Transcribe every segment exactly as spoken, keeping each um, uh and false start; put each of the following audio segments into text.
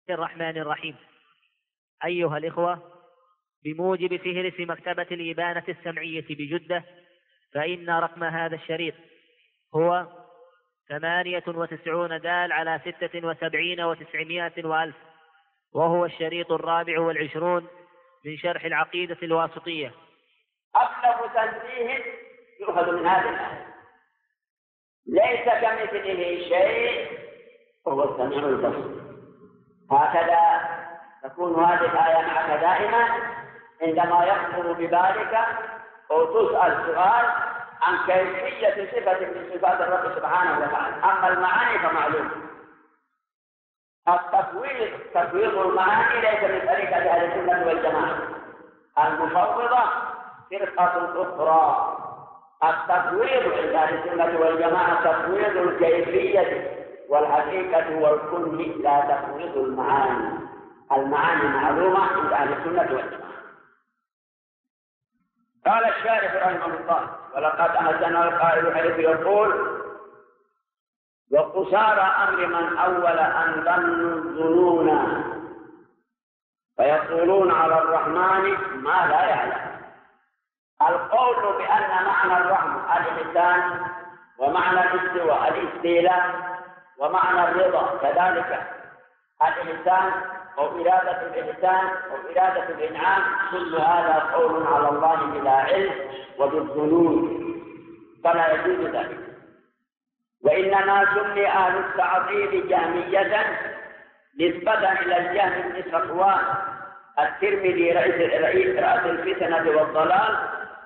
الرحمن الرحيم. أيها الإخوة، بموجب فهرس مكتبة الإبانة السمعية بجدة، فإن رقم هذا الشريط هو ثمانية وتسعون دال على ستة وسبعين وتسعمائة وألف، وهو الشريط الرابع والعشرون من شرح العقيدة الواسطية. أطلب تنزيه يؤخذ من هذه الآية: ليس كمثله شيء وهو السميع البصير. هكذا تكون هذه الآية معك دائما عندما يخطر ببالك أو تسأل سؤال عن كيفية صفة من صفات الرب سبحانه وتعالى. أما المعاني فمعلوم. التفويض تفويض المعاني ليس من طريقة أهل السنة والجماعة. المفوضة فرقة أخرى. التفويض عند أهل السنة والجماعة تفويض الكيفية والحقيقة والكن، لا تفويض المعاني. المعاني معلومة عند أهل السنة والجماعة. قال الشارح رحمه الله: ولقد أحسن القائل حيث يقول: وقصار أمر من أول أن ظنوا الظنون فيقولون على الرحمن ما لا يعلم. القول بأن معنى الرحمة الإحسان، ومعنى الاستواء الاستيلاء، ومعنى الرضا كذلك الإحسان أو إرادة الإحسان أو إرادة الإنعام، كل هذا قول على الله بلا علم وبالظنون، فلا يجوز ذلك. وإنما سمي أهل التعطيل جهمية نسبة إلى الجهم بن صفوان الترمذي رئيس رأس الفتنة والضلال.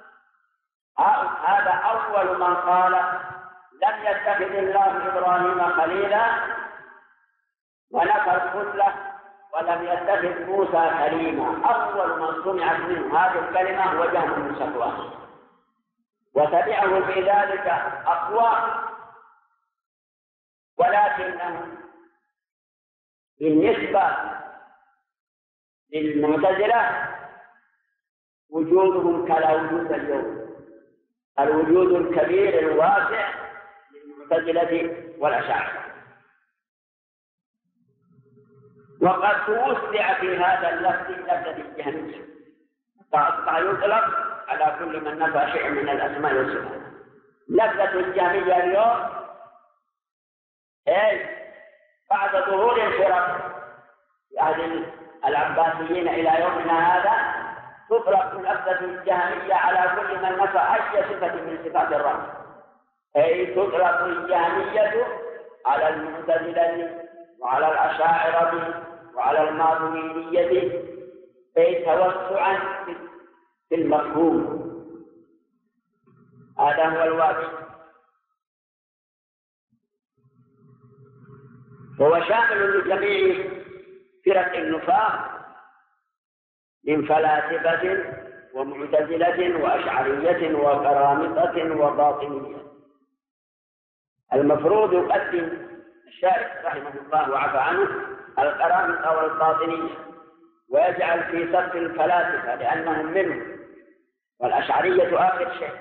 هذا أول من قال لم يتخذ الله إبراهيم خليلا ونفى الخلة ولم يتخذ موسى كليما. أول من سمعت منه هذه الكلمة هو جهم بن صفوان، وتبعه في ذلك أقوام، ولكنه بالنسبة للمعتزلة وجودهم كلا وجود اليوم، الوجود الكبير الواسع للمعتزلة والأشاعرة. وقد توسع في هذا اللفظ لفظة الجهمية، فأصبح يطلق على كل من نفى شيء من الأسماء والصفات. لفظة الجهمية اليوم أي بعد ظهور الفرق يعني العباسيين إلى يومنا هذا تطلق لفظة الجهمية على كل من نفى أي صفة من صفات الرب. أي تطلق الجهمية على المعتزلة وعلى الأشاعرة وعلى الماتريدية، أي توسعا في المفهوم. هذا هو الواجب. هو شامل لجميع فرق النفاق من فلاسفة ومعتزلة وأشعرية وكرامطة وباطنية. المفروض يقدم الشارح رحمه الله وعفى عنه الكرامطة والباطنية، ويجعل في صف الفلاسفة لأنهم منهم، والأشعرية آخر شيء.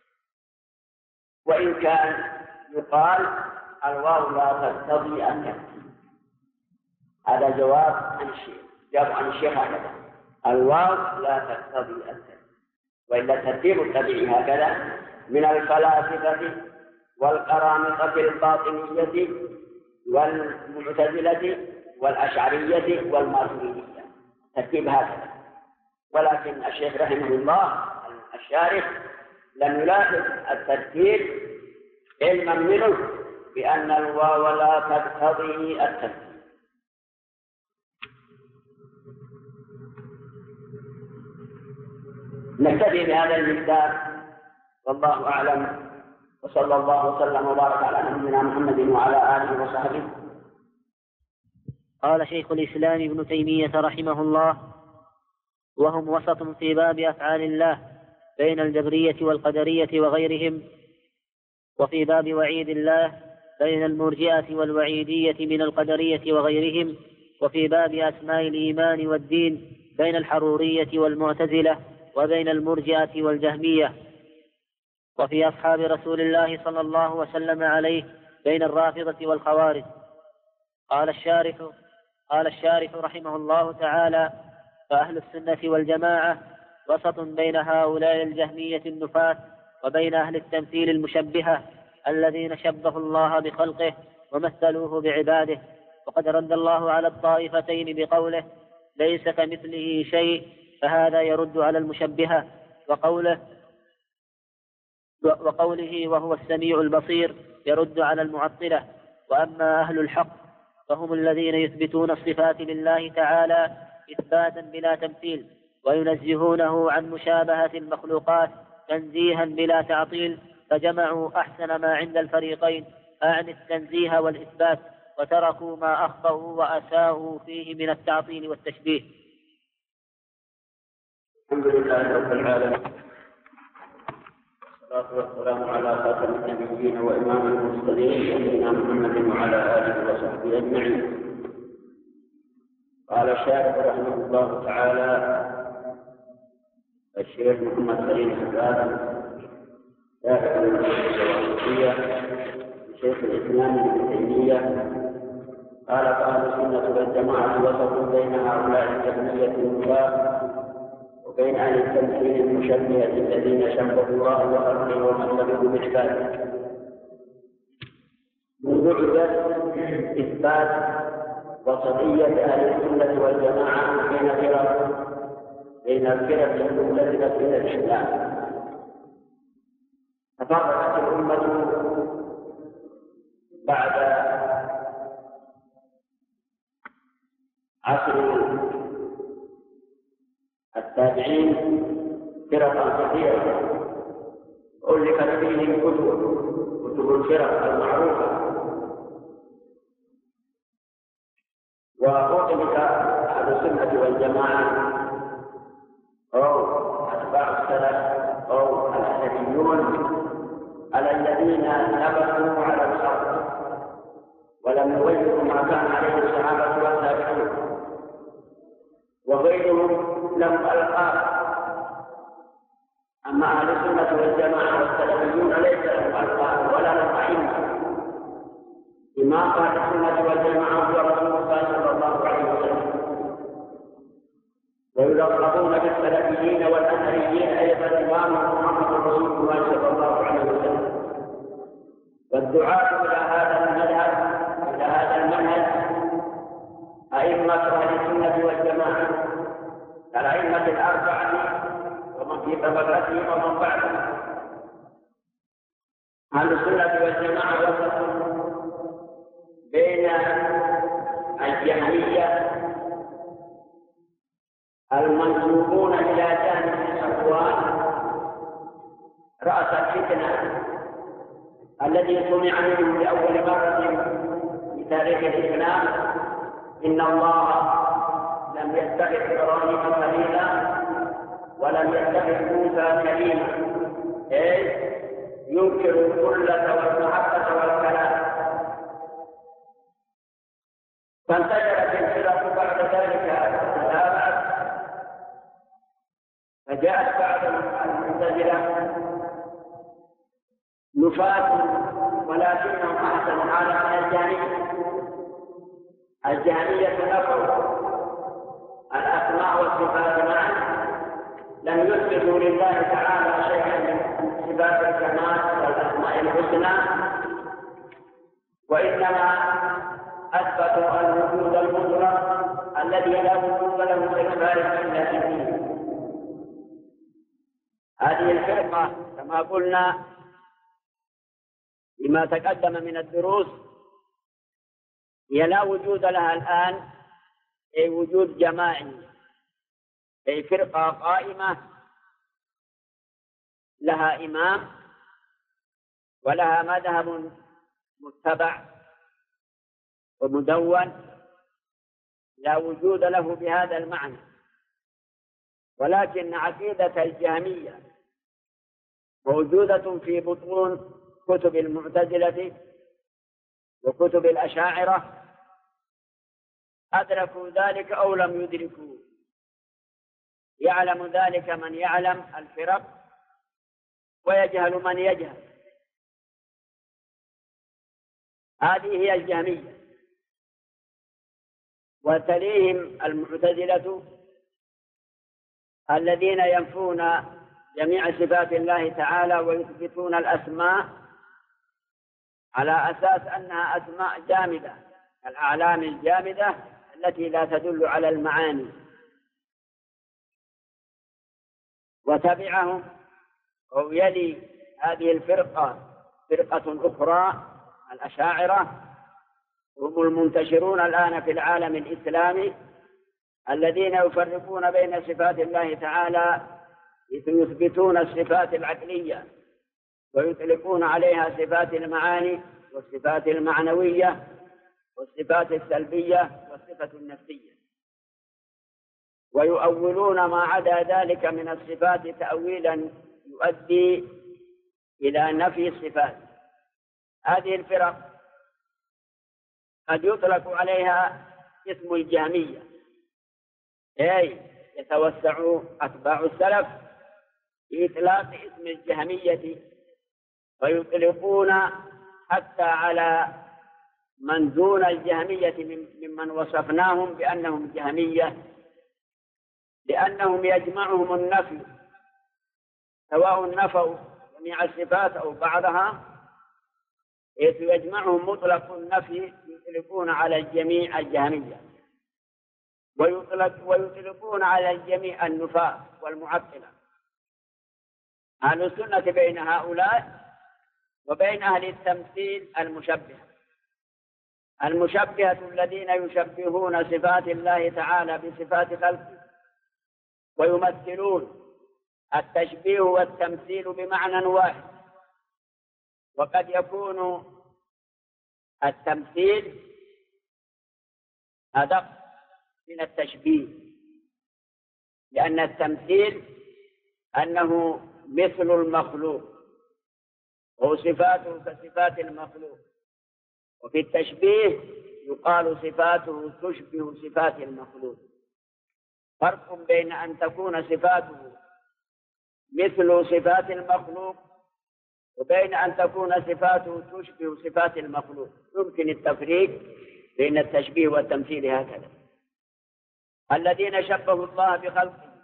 وإن كان يقال الواو لا تقتضي الترتيب. هذا جواب عن الشيخ، جواب عن الشيخ هكذا: الواو لا تقتضي الترتيب، وإلا الترتيب الطبيعي هكذا من الفلاسفة والكرامطة الباطنية والمعتزلة والأشعرية والماتريدية، ترتيب هكذا. ولكن الشيخ رحمه الله الشارح لم يلاحظ الترتيب علما منه بأن الواو لا تقتضي الترتيب. نكتفي بهذا المقدار، والله أعلم، وصلى الله وسلم وبارك على نبينا محمد وعلى آله وصحبه. قال شيخ الإسلام ابن تيمية رحمه الله: وهم وسط في باب أفعال الله بين الجبرية والقدرية وغيرهم، وفي باب وعيد الله بين المرجئة والوعيدية من القدرية وغيرهم، وفي باب أسماء الإيمان والدين بين الحرورية والمعتزلة وبين المرجئة والجهمية، وفي أصحاب رسول الله صلى الله وسلم عليه بين الرافضة والخوارج. قال الشارح: قال الشارح رحمه الله تعالى: فأهل السنة والجماعة وسط بين هؤلاء الجهمية النفاة وبين أهل التمثيل المشبهة الذين شبهوا الله بخلقه ومثلوه بعباده. وقد رد الله على الطائفتين بقوله: ليس كمثله شيء، فهذا يرد على المشبهة، وقوله وقوله وهو السميع البصير يرد على المعطلة. وأما أهل الحق فهم الذين يثبتون الصفات لله تعالى إثباتا بلا تمثيل، وينزهونه عن مشابهة المخلوقات تنزيها بلا تعطيل، فجمعوا أحسن ما عند الفريقين، أعني التنزيه والإثبات، وتركوا ما أخطأوا وأساءوا فيه من التعطيل والتشبيه. الحمد لله رب العالمين، والصلاة والسلام على خاتم النبيين وإمام المرسلين سيدنا محمد وعلى آله وصحبه أجمعين. قال الشارح رحمه الله تعالى الشيخ محمد خليل حسان شارح الوصية شيخ الإسلام ابن تيمية قال: فأهل السنة والجماعة وسط بين هؤلاء الجهمية النفاة وبين أهل التمثيل المشبهة الذين شبهوا الله وخلقه ومثلوه بعباده. موضوع إثبات وسطية أهل السنة والجماعة بين فرق بين الفرق المختلفة من الإسلام. تفرقت الأمة بعد عصر التابعين فرقا كثيرة ألفت فيهم كتب كتب الفرق المعروفة، وأطلق أهل السنة والجماعة أو أتباع السلف أو الأشعريون على الذين نبذوا على الحق ولم يغيروا ما كان عليه الصحابة والتابعون، وغيرهم لهم ألقاب. أما أهل السنة والجماعة والسلفيون ليس لهم ألقاب ولا لهم أئمة. إمام أهل السنة والجماعة هو رسول الله صلى الله عليه وسلم، ويلقبون بالسلفيين والأثريين أيضا إمامهم محمد رسول الله صلى الله عليه وسلم. والدعاة إلى هذا المذهب إلى هذا المنهج أئمة أهل السنة والجماعة الأئمة الأربعة ومن في طبقتهم ومن بعدهم. أهل السنة والجماعة وسط بين الجهمية المنسوبون إلى جهل صفوان رأس الفتنة الذي سمع منه لأول مرة في تاريخ الإسلام: إن الله لم يتخذ إبراهيم خليلا ولم يتخذ موسى كليما، أي ينكر الكلة والمحبة والكلام. فانتشرت الفرق بعد ذلك تتابعت، فجاءت بعض المعتزلة نفاة ولكنهم أحسن حالا من الجهمية. الجهمية نفوا الأسماء والصفات معا، لم يثبتوا لله تعالى شيئا من صفات الكمال والأسماء الحسنى، وإنما أثبتوا الوجود المطلق الذي لا وجود له في الخارج إلا في الدين. هذه الفرقة كما قلنا بما تقدم من الدروس هي لا وجود لها الآن، أي وجود جماعي، أي فرقة قائمة لها إمام ولها مذهب متبع ومدون، لا وجود له بهذا المعنى. ولكن عقيدة الجهمية موجودة في بطون كتب المعتزلة وكتب الأشاعرة، أدركوا ذلك أو لم يدركوا. يعلم ذلك من يعلم الفرق ويجهل من يجهل. هذه هي الجهمية. وتليهم المعتزلة الذين ينفون جميع صفات الله تعالى ويثبتون الأسماء على أساس أنها أسماء جامدة، الأعلام الجامدة التي لا تدل على المعاني. وتبعهم أو يلي هذه الفرقة فرقة أخرى الأشاعرة، هم المنتشرون الآن في العالم الإسلامي، الذين يفرقون بين صفات الله تعالى يثبتون الصفات العقلية ويطلقون عليها صفات المعاني والصفات المعنوية والصفات السلبية والصفة النفسية، ويؤولون ما عدا ذلك من الصفات تأويلا يؤدي إلى نفي الصفات. هذه الفرق قد يطلق عليها اسم الجهمية، أي يتوسع أتباع السلف في إطلاق اسم الجهمية، ويطلقون حتى على من دون الجهمية ممن وصفناهم بأنهم جهمية، لأنهم يجمعهم النفي، سواء نفوا جميع الصفات أو بعضها، حيث يجمعهم مطلق النفي يطلقون على الجميع الجهمية، ويطلق ويطلقون على الجميع النفاة والمعطلة. أهل السنة بين هؤلاء وبين أهل التمثيل المشبهة. المشبهة الذين يشبهون صفات الله تعالى بصفات خلقه ويمثلون التشبيه والتمثيل بمعنى واحد، وقد يكون التمثيل أدق من التشبيه، لأن التمثيل أنه مثل المخلوق وصفاته كصفات المخلوق، وفي التشبيه يقال صفاته تشبه صفات المخلوق. فرق بين أن تكون صفاته مثل صفات المخلوق وبين أن تكون صفاته تشبه صفات المخلوق. يمكن التفريق بين التشبيه والتمثيل هكذا. الذين شبهوا الله بخلقه،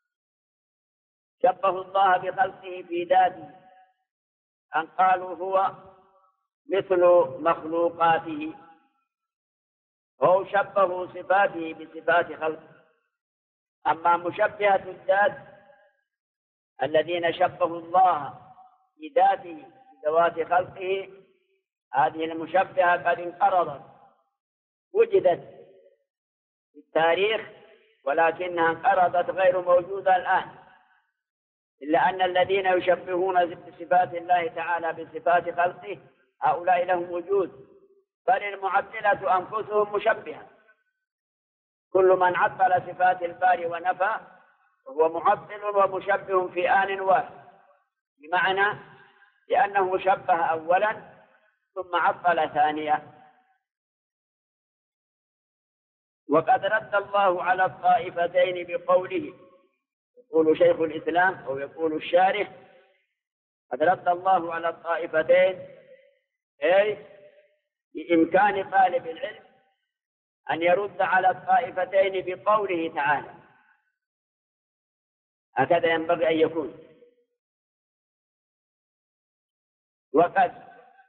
شبهوا الله بخلقه في ذاته، أن قالوا هو مثل مخلوقاته، أو شبهوا صفاته بصفات خلقه. أما مشبهة الذات الذين شبهوا الله بذاته بذوات خلقه، هذه المشبهة قد انقرضت، وجدت في التاريخ ولكنها انقرضت غير موجودة الآن، إلا أن الذين يشبهون بصفات الله تعالى بصفات خلقه هؤلاء لهم وجود، بل المعطلة أنفسهم مشبهة. كل من عطل صفات الباري ونفى وهو معطل ومشبه في آن واحد، بمعنى لأنه شبه أولا ثم عطل ثانيا. وقد رد الله على الطائفتين بقوله، يقول شيخ الإسلام أو يقول الشارح، قد رد الله على الطائفتين، أي بإمكان طالب العلم أن يرد على الطائفتين بقوله تعالى، هكذا ينبغي أن يكون. وقد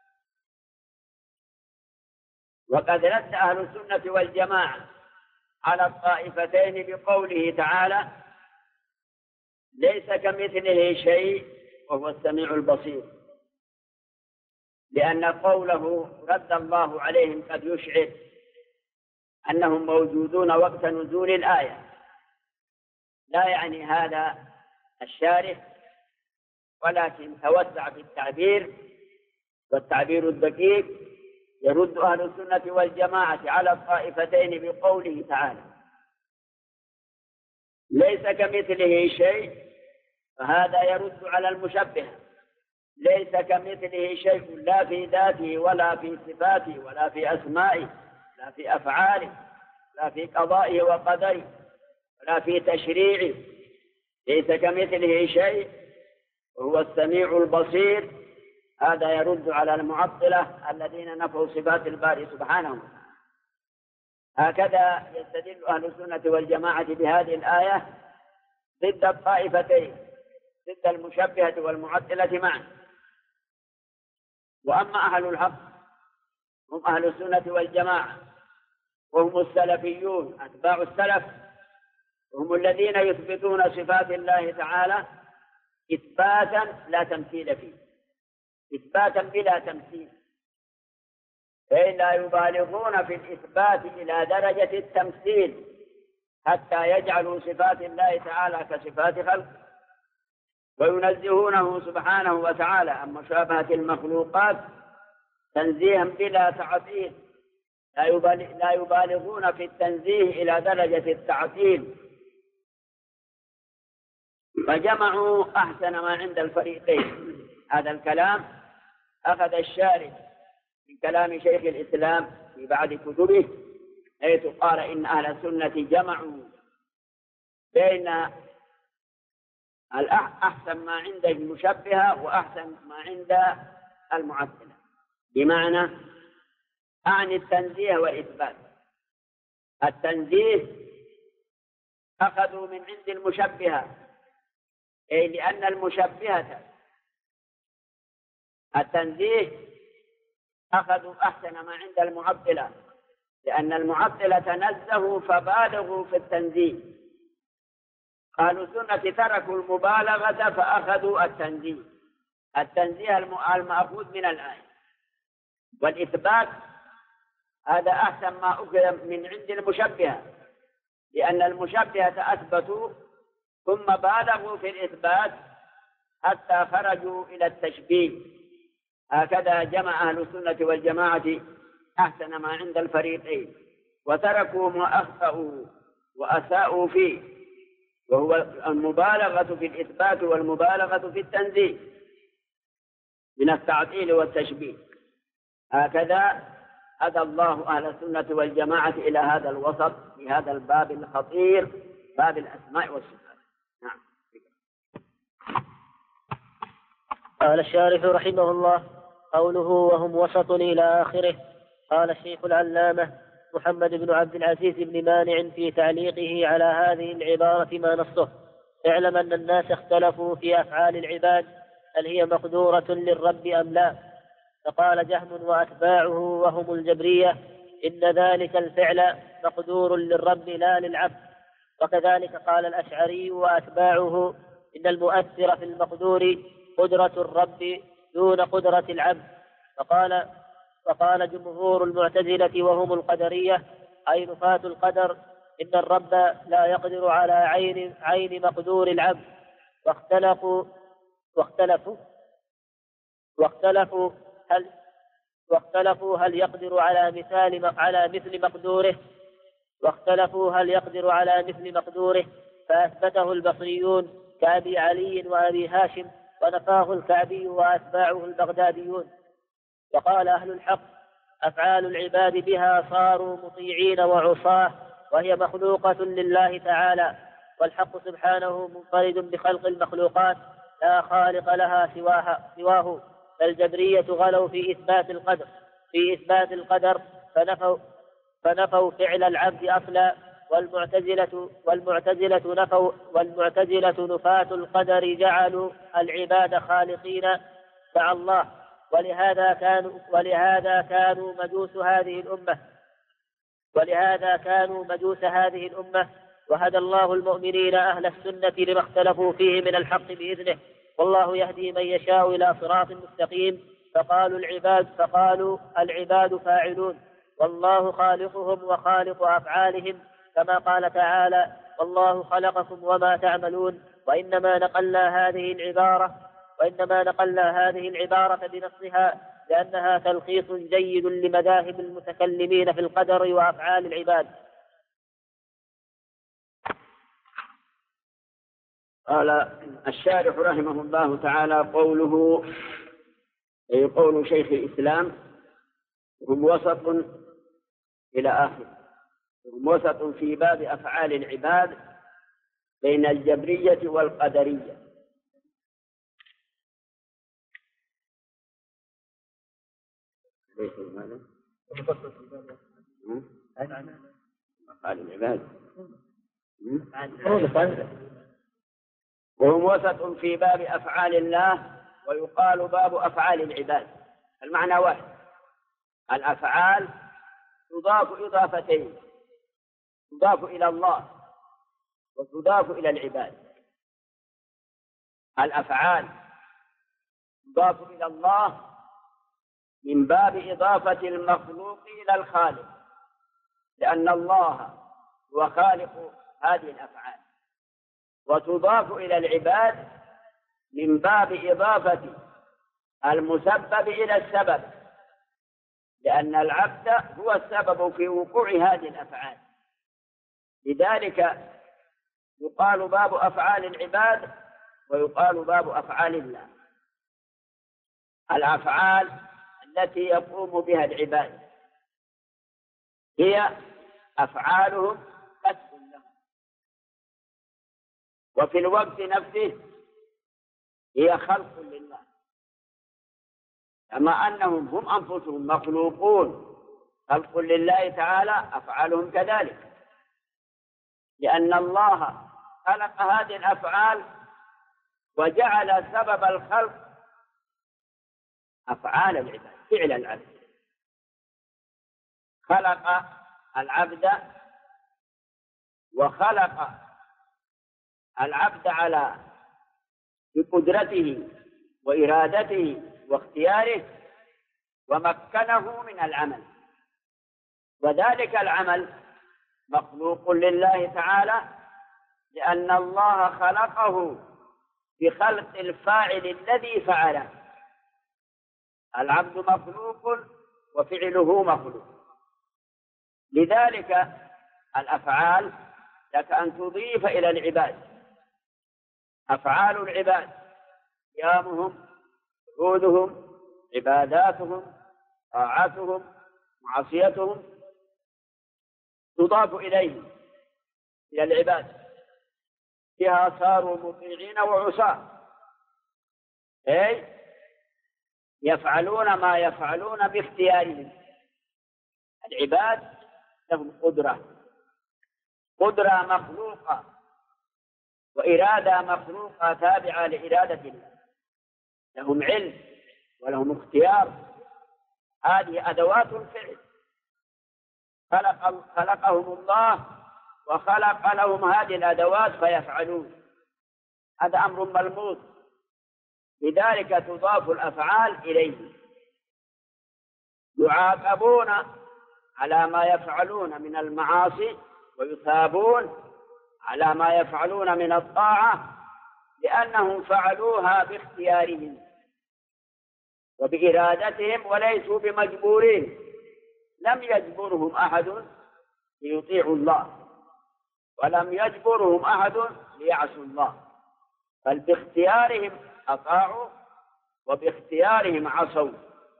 وقد رد أهل السنة والجماعة على الطائفتين بقوله تعالى: ليس كمثله شيء وهو السميع البصير، لأن قوله رد الله عليهم قد يشعر أنهم موجودون وقت نزول الآية. لا يعني هذا الشارح، ولكن توسع في التعبير، والتعبير الدقيق يرد أهل السنة والجماعة على الطائفتين بقوله تعالى: ليس كمثله شيء، فهذا يرد على المشبهة. ليس كمثله شيء، لا في ذاته ولا في صفاته ولا في أسمائه لا في أفعاله لا في قضائه وقدره ولا في تشريعه. ليس كمثله شيء وهو السميع البصير. هذا يرد على المعطلة الذين نفوا صفات الباري سبحانه. هكذا يستدل أهل السنة والجماعة بهذه الآية ضد الطائفتين، ضد المشبهة والمعطلة معا. وأما أهل الحق هم أهل السنة والجماعة، وهم السلفيون أتباع السلف، هم الذين يثبتون صفات الله تعالى إثباتا لا تمثيل فيه، إثباتا بلا تمثيل، أي لا يبالغون في الإثبات إلى درجة التمثيل حتى يجعلوا صفات الله تعالى كصفات خلق، وينزهونه سبحانه وتعالى عن مشابهة المخلوقات تنزيها بلا تعطيل، لا يبالغون في التنزيه إلى درجة التعطيل. فجمعوا أحسن ما عند الفريقين. هذا الكلام أخذ الشارح من كلام شيخ الإسلام في بعض كتبه، حيث قال إن أهل السنة جمعوا بين أحسن ما عند المشبهة وأحسن ما عند المعطلة، بمعنى أعني التنزيه والإثبات. التنزيه أخذوا من عند المشبهة، أي لأن المشبهة التنزيه أخذوا أحسن ما عند المعطلة، لأن المعطلة تنزهوا فبالغوا في التنزيه. أهل السنة تركوا المبالغة فأخذوا التنزيه، التنزيه المأخوذ من الآية. والإثبات هذا أحسن ما أخذ من عند المشبهة، لأن المشبهة أثبتوا ثم بالغوا في الإثبات حتى خرجوا إلى التشبيه. هكذا جمع أهل السنة والجماعة أحسن ما عند الفريقين، وتركوا ما أخطأوا وأساءوا فيه، وهو المبالغة في الإثبات والمبالغة في التنزيه من التعطيل والتشبيه. هكذا هدى الله أهل السنة والجماعة إلى هذا الوسط في هذا الباب الخطير، باب الأسماء والصفات. نعم. قال الشارح رحمه الله: قوله وهم وسط إلى آخره. قال الشيخ العلامة محمد بن عبد العزيز بن مانع في تعليقه على هذه العبارة ما نصه: اعلم أن الناس اختلفوا في أفعال العباد هل هي مقدورة للرب أم لا. فقال جهم وأتباعه وهم الجبرية: إن ذلك الفعل مقدور للرب لا للعبد. وكذلك قال الأشعري وأتباعه: إن المؤثر في المقدور قدرة الرب دون قدرة العبد. فقال وقال جمهور المعتزلة وهم القدرية أي نفاة القدر: إن الرب لا يقدر على عين عين مقدور العبد. واختلفوا واختلفوا واختلفوا هل واختلفوا هل يقدر على مثال على مثل مقدوره واختلفوا هل يقدر على مثل مقدوره فأثبته البصريون كأبي علي وأبي هاشم، ونفاه الكعبي وأتباعه البغداديون. وقال أهل الحق: أفعال العباد بها صاروا مطيعين وعصاه، وهي مخلوقة لله تعالى، والحق سبحانه منفرد بخلق المخلوقات لا خالق لها سواها سواه. فالجبرية غلوا في إثبات القدر في إثبات القدر فنفوا فنفوا فعل العبد أصلا، والمعتزلة والمعتزلة نفوا والمعتزلة نفاة القدر جعلوا العباد خالقين مع الله، ولهذا كانوا ولهذا كانوا مجوس هذه الأمة ولهذا كانوا مجوس هذه الأمة وهدى الله المؤمنين أهل السنة لما اختلفوا فيه من الحق بإذنه، والله يهدي من يشاء إلى صراط مستقيم. فقالوا العباد فقالوا العباد فاعلون، والله خالقهم وخالق أفعالهم، كما قال تعالى: والله خلقكم وما تعملون. وإنما نقلنا هذه العبارة وإنما نقلنا هذه العبارة بنصها لأنها تلخيص جيد لمذاهب المتكلمين في القدر وأفعال العباد. قال الشارح رحمه الله تعالى: قوله أي قول شيخ الإسلام: هم وسط إلى آخر، هم وسط في باب أفعال العباد بين الجبرية والقدرية. أفعال العباد. وهم وسط في باب أفعال الله، ويقال باب أفعال العباد. المعنى واحد، الأفعال تضاف إضافتين، تضاف إلى الله وتضاف إلى العباد. الأفعال تضاف إلى الله من باب إضافة المخلوق إلى الخالق، لأن الله هو خالق هذه الأفعال، وتضاف إلى العباد من باب إضافة المسبب إلى السبب، لأن العبد هو السبب في وقوع هذه الأفعال. لذلك يقال باب أفعال العباد ويقال باب أفعال الله. الأفعال التي يقوم بها العباد هي أفعالهم كسب لهم، وفي الوقت نفسه هي خلق لله، كما أنهم هم أنفسهم مخلوقون خلق لله تعالى، أفعالهم كذلك، لأن الله خلق هذه الأفعال وجعل سبب الخلق أفعال العباد، فعل العبد. خلق العبد وخلق العبد على بقدرته وإرادته واختياره، ومكنه من العمل، وذلك العمل مخلوق لله تعالى، لأن الله خلقه بخلق الفاعل الذي فعله. العبد مخلوق وفعله مخلوق، لذلك الأفعال لك أن تضيف إلى العباد. أفعال العباد قيامهم، جهودهم، عباداتهم، طاعتهم، معصيتهم، تضاف إليهم إلى العباد، فيها صاروا مطيعين وعصاة، أي يفعلون ما يفعلون باختيارهم. العباد لهم قدرة قدرة مخلوقة وإرادة مخلوقة تابعة لإرادة الله، لهم علم ولهم اختيار، هذه أدوات الفعل خلق خلقهم الله وخلق لهم هذه الأدوات فيفعلون، هذا أمر ملموس، لذلك تضاف الأفعال إليه. يعاقبون على ما يفعلون من المعاصي ويثابون على ما يفعلون من الطاعة، لأنهم فعلوها باختيارهم وبإرادتهم وليسوا بمجبورين، لم يجبرهم أحد ليطيعوا الله ولم يجبرهم أحد ليعصوا الله، بل باختيارهم أطاعوا وباختيارهم عصوا.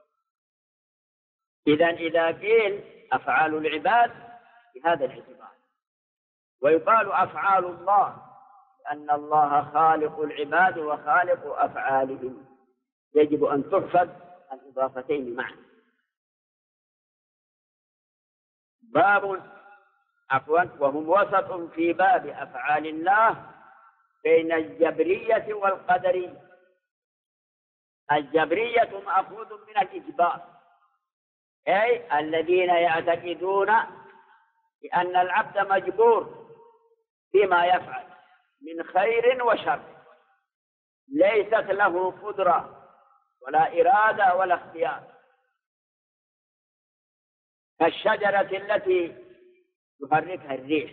إذن إذا قيل أفعال العباد بهذا الاعتبار، ويقال أفعال الله لأن الله خالق العباد وخالق أفعالهم، يجب أن تحفظ الإضافتين معا. باب عفوا وهم وسط في باب أفعال الله بين الجبرية والقدرية. الجبرية مأخوذ من الإجبار، أي الذين يعتقدون بأن العبد مجبور فيما يفعل من خير وشر، ليست له قدرة ولا إرادة ولا اختيار، كالشجرة التي تحركها الريح.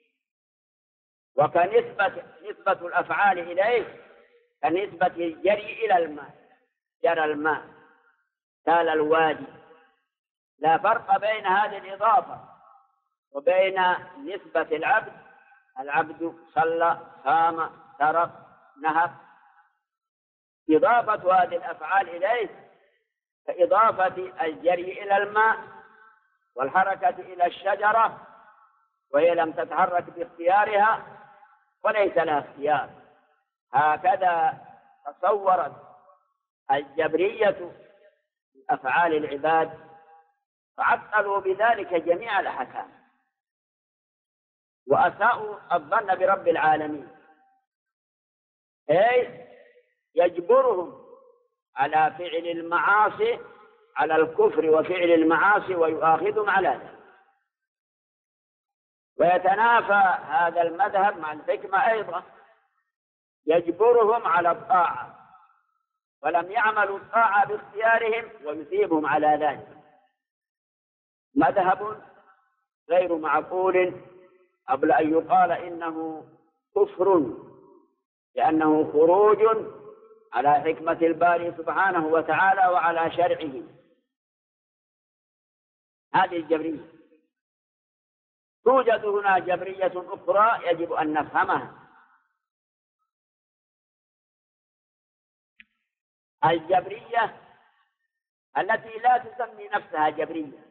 وكنسبة نسبة الأفعال إليه كنسبة الجري إلى الماء، جرى الماء سال الوادي. لا فرق بين هذه الإضافة وبين نسبة العبد. العبد صلى، صام، ترك، نهب. إضافة هذه الأفعال إليه كإضافة الجري إلى الماء والحركة إلى الشجرة، وهي لم تتحرك باختيارها وليس لها اختيار. هكذا تصورت الجبرية أفعال العباد، فعطلوا بذلك جميع الأحكام. وأساءوا الظن برب العالمين، أي يجبرهم على فعل المعاصي، على الكفر وفعل المعاصي، ويؤاخذهم على ذلك. ويتنافى هذا المذهب مع الحكمة أيضا، يجبرهم على الطاعة ولم يعملوا الطاعة باختيارهم ويثيبهم على ذلك. مذهب غير معقول قبل أن يقال إنه كفر، لأنه خروج على حكمة الباري سبحانه وتعالى وعلى شرعه. هذه الجبرية. توجد هنا جبرية أخرى يجب أن نفهمها. الجبرية التي لا تسمي نفسها جبرية،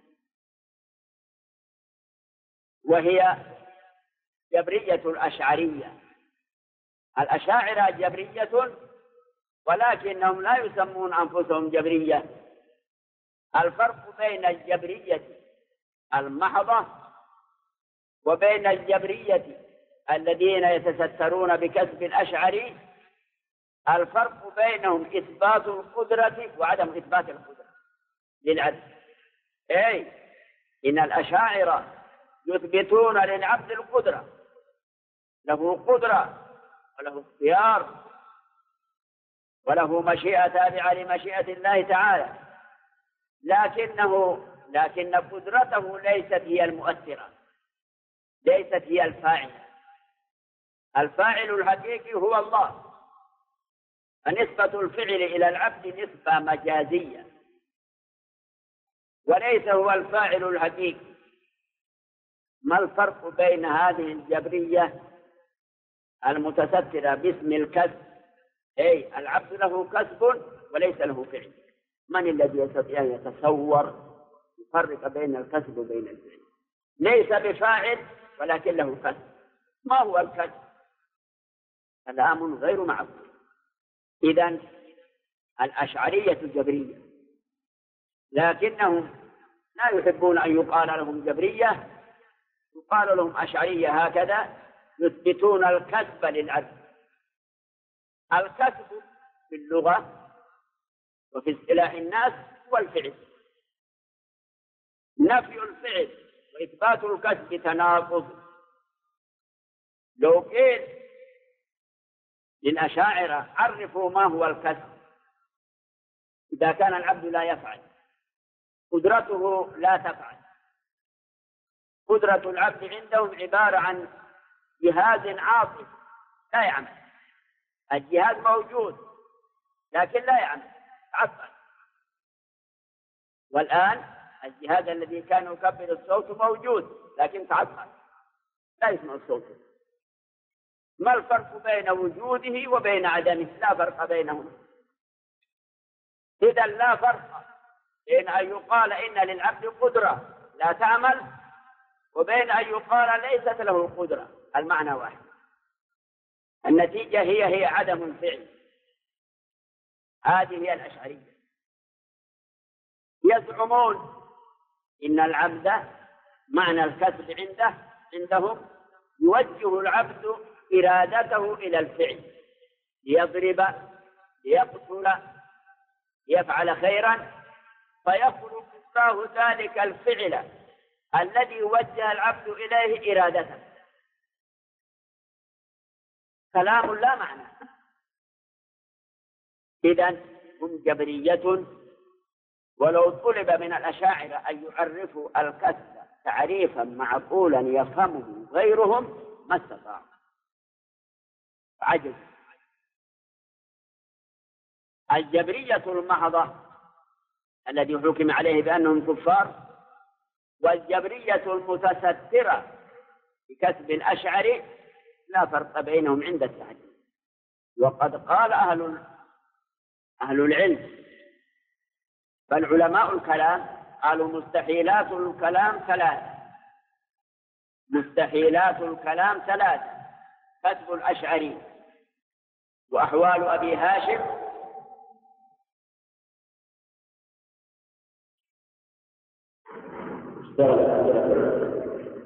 وهي جبرية الأشعرية. الأشاعرة جبرية ولكنهم لا يسمون أنفسهم جبرية. الفرق بين الجبرية المحضة وبين الجبرية الذين يتسترون بكسب الأشعري، الفرق بينهم إثبات القدرة وعدم إثبات القدرة للعبد. أي إن الأشاعرة يثبتون للعبد القدرة، له قدرة وله اختيار وله مشيئة تابعة لمشيئة الله تعالى، لكنه لكن قدرته ليست هي المؤثرة، ليست هي الفاعل. الفاعل الحقيقي هو الله، فنسبة الفعل إلى العبد نسبة مجازية وليس هو الفاعل الحقيقي. ما الفرق بين هذه الجبرية المتسترة باسم الكسب؟ أي العبد له كسب وليس له فعل. من الذي يستطيع أن يتصور يفرق بين الكسب وبين الفعل؟ ليس بفاعل ولكن له كسب. ما هو الكسب؟ كلام غير معقول. إذن الأشعرية جبرية، لكنهم لا يحبون أن يقال لهم جبرية، يقال لهم أشعرية هكذا، يثبتون الكسب للعبد. الكسب في اللغة وفي اصطلاح الناس هو الفعل. نفي الفعل وإثبات الكسب تناقض. لو قيل للأشاعرة عرفوا ما هو الكسب، إذا كان العبد لا يفعل، قدرته لا تفعل، قدرة العبد عندهم عبارة عن جهاز عاطف لا يعمل. الجهاز موجود لكن لا يعمل، تعطل. والآن الجهاز الذي كان يكبر الصوت موجود لكن تعطل، لا يسمع الصوت. ما الفرق بين وجوده وبين عدمه؟ لا فرق بينهما. إذا لا فرق بين أن يقال إن للعبد قدرة لا تعمل وبين أن يقال ليست له قدرة، المعنى واحد. النتيجة هي هي عدم الفعل. هذه هي الأشعرية. يزعمون إن العبد معنى الكسب عنده عندهم يوجه العبد إرادته إلى الفعل، ليضرب، ليقتل، ليفعل خيرا، فيخلق الله ذلك الفعل الذي وجه العبد إليه إرادته. كلام لا معنى. إذن هم جبرية، ولو طلب من الأشاعرة أن يعرفوا الكسب تعريفا معقولا يفهمه غيرهم ما استطاعوا، عجز. الجبرية المحضة الذي حكم عليه بأنهم كفار، والجبرية المتسترة بكسب الأشعري لا فرق بينهم عند التعديل. وقد قال أهل أهل العلم بل علماء الكلام قالوا مستحيلات الكلام ثلاثة. مستحيلات الكلام ثلاثة: كسب الأشعري، وأحوال أبي هاشم،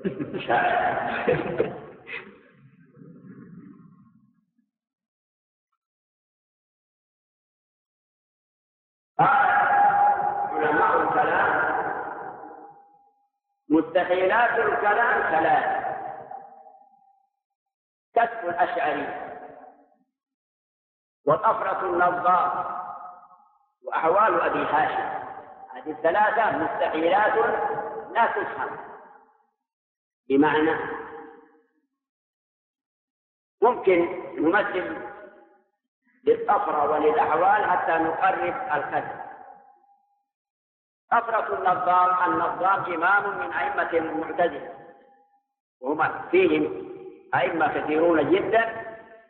علماء الكلام مستحيلات الكلام ثلاث: كتب الأشعري، وطفرة النظار، وأحوال أبي هاشم. هذه الثلاثة مستحيلات لا تفهم، بمعنى ممكن نمثل للطفرة وللأحوال حتى نقرب الكتب. طفرة النظار: النظار إمام من أئمة المعتزلة، وهم فيهم أئمة كثيرون جدا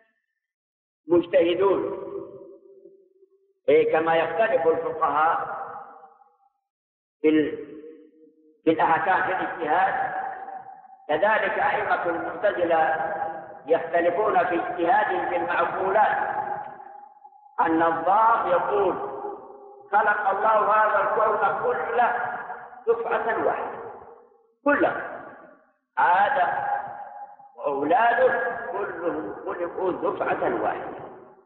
مجتهدون، إيه كما يختلف الفقهاء في في الأحكام في الاجتهاد، كذلك أئمة المعتزلة يختلفون في اجتهادهم في المعقولات. النظار يقول: خلق الله هذا الكون كله دفعة واحدة، كله، آدم وأولاده كلهم خلقوا دفعة واحدة،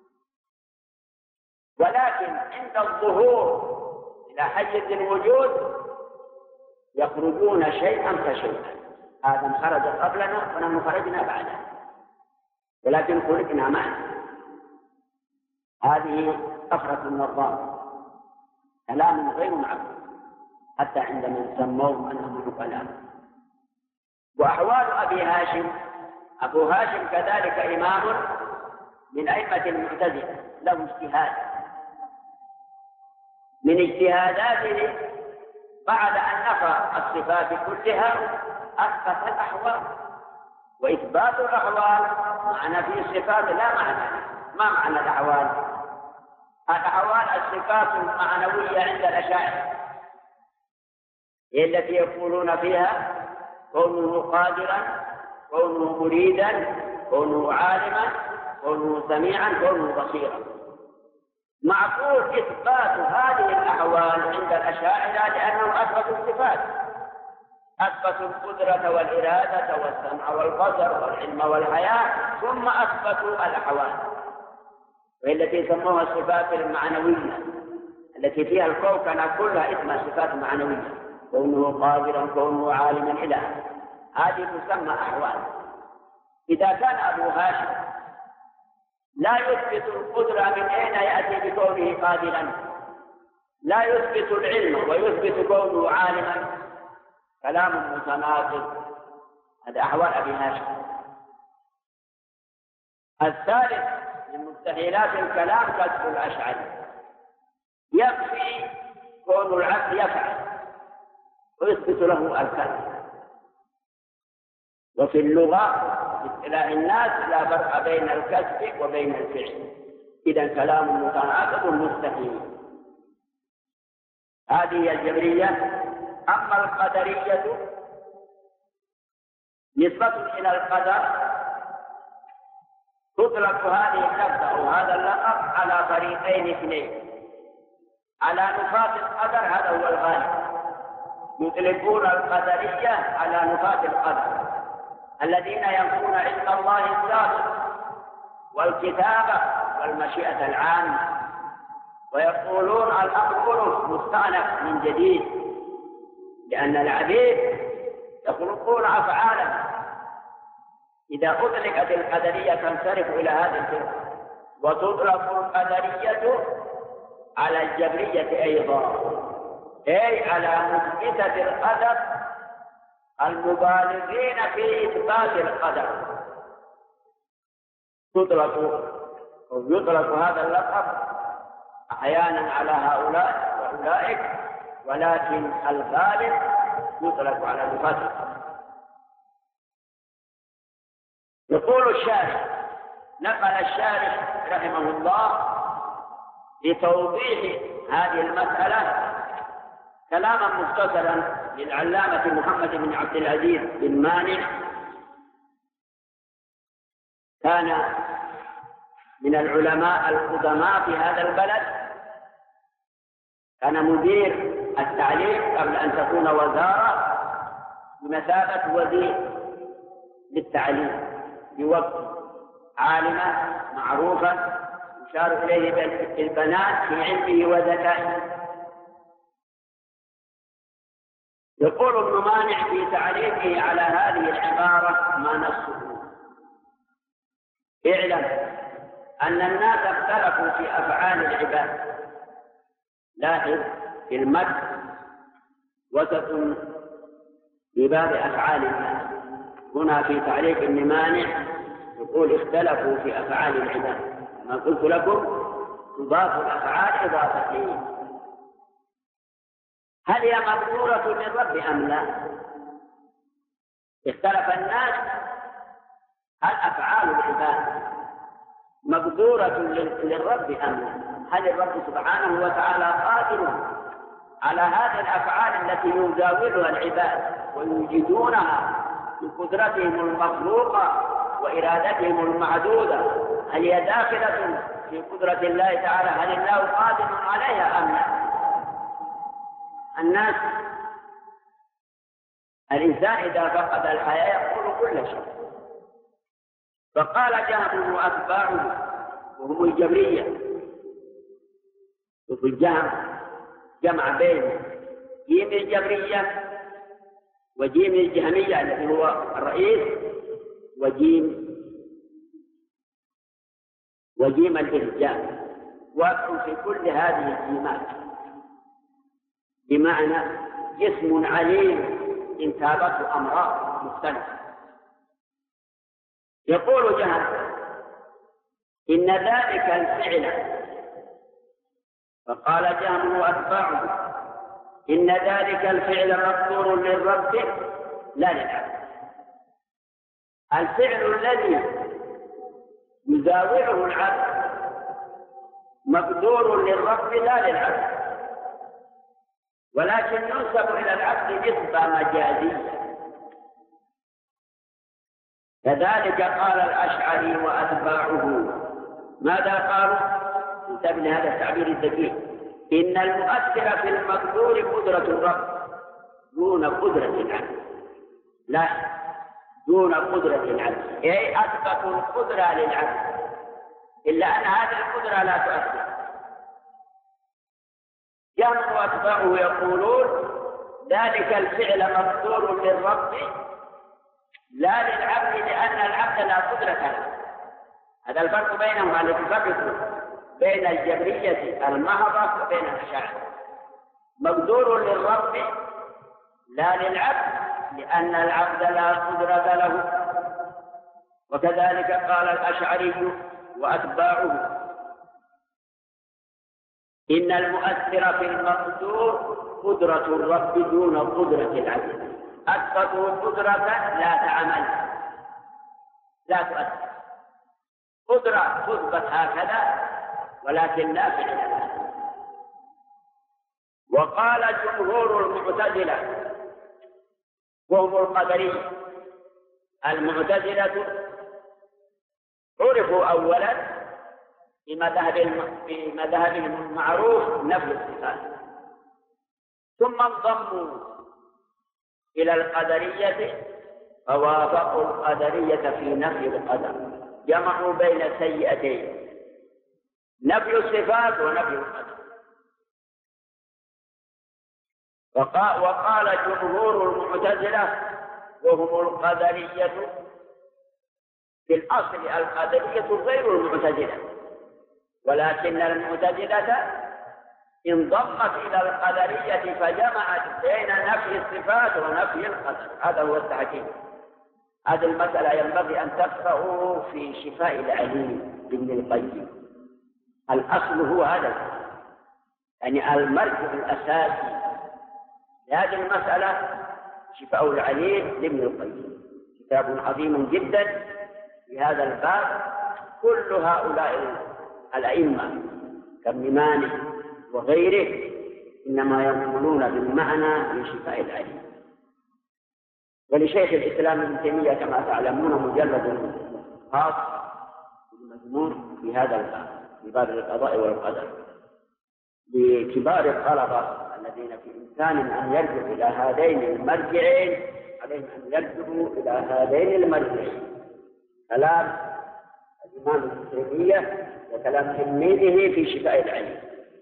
ولكن عند الظهور إلى حيز الوجود يخرجون شيئا فشيئا. آدم خرج قبلنا ونحن خرجنا بعده، ولكن خلقنا معه. هذه طفرة النظام، كلام غير معقول حتى عندما سموه أنه كلام. وأحوال أبي هاشم: أبو هاشم كذلك إمام من أئمة المعتزلة، له اجتهاد. من اجتهاداته بعد أن نفى الصفات كلها أثبت الأحوال، وإثبات الأحوال معنى في الصفات لا معنى. ما معنى الأحوال؟ الأحوال الصفات المعنوية عند الأشاعرة، هي التي يقولون فيها كونه قادرا، كونه مريدا، كونه عالما، كونه سميعا، كونه بصيرا. معقول إثبات هذه الأحوال عند الأشاعرة لأنهم أثبتوا الصفات، أثبتوا القدرة والإرادة والسمع والبصر والعلم والحياة، ثم أثبتوا الأحوال، وهي التي سموها الصفات المعنوية، التي فيها الكوكب كلها اسمها صفات معنوية: كونه قادرا، كونه عالما، إلى هذه تسمى أحوال. إذا كان أبو هاشم لا يثبت القدرة من أين يأتي بكونه قادرا، لا يثبت العلم ويثبت كونه عالما، كلام متناقض. هذا أحوال أبي هاشم. الثالث من مستحيلات الكلام كتب الأشعري: يكفي كون العبد يفعل ويثبت له الكلام. وفي اللغة في اصطلاح الناس لا فرق بين الكسب وبين الفعل، إذا كلام متناقض مستحيل. هذه الجبرية. أما القدرية نسبة إلى القدر، تطلق هذه اللفظة أو هذا اللقب على طريقين اثنين: على نفاة القدر، هذا هو الغالب، يطلقون القدرية على نفاة القدر الذين ينفون علم الله السابق والكتابة والمشيئة العامة، ويقولون الأمر مستأنف من جديد، لأن العبيد يخلقون أفعالا. إذا أطلقت القدرية تنصرف إلى هذا الفرق، وتطلق القدرية على الجبرية أيضا، أي على مثبتة القدر المبالغين في إثبات القدر. تطلق أو يطلق هذا اللقب أحيانا على هؤلاء وأولئك، ولكن الغالب يطلق على نفاة القدر. يقول الشارح: نقل الشارح رحمه الله لتوضيح هذه المسألة كلاما مختصرا للعلامة محمد بن عبد العزيز بن مانع، كان من العلماء القدماء في هذا البلد، كان مدير التعليم قبل أن تكون وزارة، بمثابة وزير للتعليم بوقت عالمة معروفة يشار إليه بالبنات في علمه وذكائه. يقول ابن مانع في تعليقه على هذه العبارة ما نصه: اعلم أن الناس اختلفوا في أفعال العباد. لاحظ في المد وسط في باب أفعال الناس. هنا في تعليق ابن مانع يقول اختلفوا في أفعال العباد. ما قلت لكم تضاف الأفعال إضافتين، هل هي مقدورة للرب أم لا؟ اختلف الناس هل أفعال العباد مقدورة للرب أم لا؟ هل الرب سبحانه وتعالى قادر على هذه الأفعال التي يزاولها العباد ويوجدونها بقدرتهم المخلوقة وإرادتهم المعدودة؟ هل هي داخلة في قدرة الله تعالى؟ هل الله قادر عليها أم لا؟ الناس الإنسان إذا فقد الحياة يقول كل شيء. فقال جهم وأتباعه وهم الجبرية، وفي الجهم جمع بين جيم الجبرية وجيم الجهمية الذي هو الرئيس وجيم وجيم الإرجاء، وقع في كل هذه الجيمات بمعنى جسم عليم انتابته أمراض مختلفة. يقول جهم إن ذلك الفعل، فقال جهم وأتباعه إن ذلك الفعل مقدور للرب لا للعبد. الفعل الذي يزاوله العبد مقدور للرب لا للعبد، ولكن ينسب إلى العبد نسبة مجازية. كذلك قال الأشعري وأتباعه. ماذا قالوا؟ انتبه لهذا التعبير الذكي: إن المؤثر في المقدور قدرة الرب دون قدرة العبد. لا، دون قدرة العبد، أي أثبتوا القدرة للعبد، إلا أن هذه القدرة لا تؤثر. جهم وأتباعه يقولون ذلك الفعل مقدور للرب لا للعبد لأن العبد لا قدرة له. هذا الفرق بينهم الذي يفرق بين الجبرية المحضة وبين الأشاعرة. مقدور للرب لا للعبد لأن العبد لا قدرة له. وكذلك قال الأشعري وأتباعه إن المؤثر في المقدور قدرة الرب دون قدرة العبد. أثبتوا قدرة لا تعمل، لا تؤثر. قدرة تثبت هكذا ولكن لا فعل لها. وقال جمهور المعتزلة وهم القدرية. المعتزلة عرفوا أولا في مذهبهم المعروف نفي الصفات، ثم انضموا إلى القدرية فوافقوا القدرية في نفي القدر، جمعوا بين سيئتين: نفي الصفات ونفي القدر. وقال جمهور المعتزلة وهم القدرية في الأصل القدرية غير المعتزلة، ولكن المعتزلة انضمت إلى القدرية فجمعت بين نفي الصفات ونفي القدر. هذا هو التحكيم. هذه المسألة ينبغي أن تقرأوا في شفاء العليم لابن القيم. الأصل هو هذا، يعني المرجع الأساسي لهذه المسألة شفاء العليم لابن القيم، كتاب عظيم جدا في هذا الباب. كل هؤلاء الأئمة كابن مالك وغيره إنما يقولون بالمعنى من شفاء العليم. ولشيخ الإسلام ابن تيمية كما تعلمون مجلد خاص مضمون في هذا الباب، في باب القضاء والقدر، لكبار الطلبة الذين في إمكانهم أن يرجعوا إلى هذين المرجعين عليهم أن يرجعوا إلى هذين المرجعين، كلام الإمام ابن تيمية وكلام تلميذه في شفاء العليل.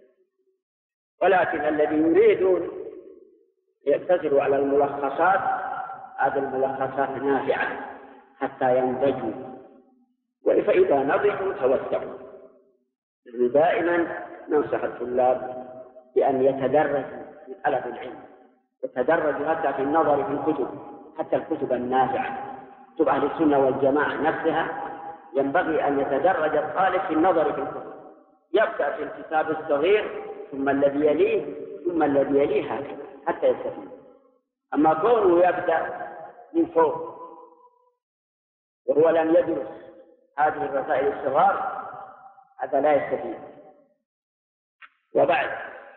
ولكن الذي يريدون يقتصروا على الملخصات، هذه الملخصات نافعة حتى ينضجوا، فإذا نضجوا توسعوا. دائما ننصح الطلاب بأن يتدرجوا في طلب العلم، يتدرجوا حتى في النظر في الكتب، حتى الكتب النافعة، كتب أهل السنة والجماعة نفسها ينبغي أن يتدرج الطالب في النظر في الكتب، يبدأ في الكتاب الصغير ثم الذي يليه ثم الذي يليه هكذا حتى يستفيد. أما كونه يبدأ من فوق وهو لم يدرس هذه الرسائل الصغار هذا لا يستفيد. وبعد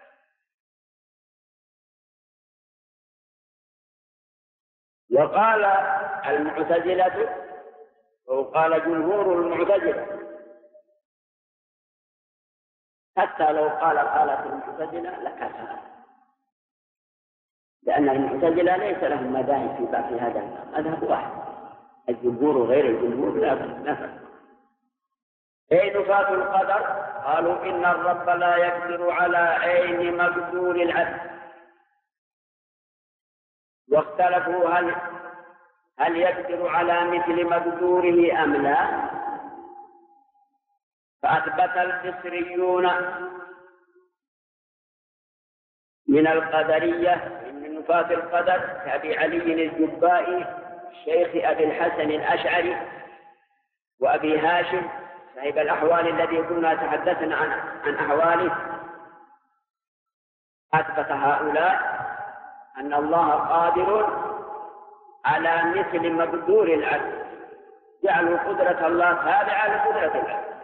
وقال المعتزلة أو قال جمهور المعتزلة، حتى لو قال قالت المعتزلة لكفى، لأن المعتزلة ليس لهم مذاهب في بعض هذا المذهب واحد، الجمهور غير الجمهور لا نفع. أي نفاة القدر قالوا إن الرب لا يقدر على عين مقدور العبد، واختلفوا هل هل يقدر على مثل مقدوره أم لا، فأثبت البصريون من القدرية من نفاة القدر كأبي علي الجبائي الشيخ أبي الحسن الأشعري وأبي هاشم صاحب الأحوال الذي كنا تحدثنا عن عن أحواله، أثبت هؤلاء أن الله قادر على مثل مقدور العبد، جعلوا قدرة الله تابعة لقدرة العبد.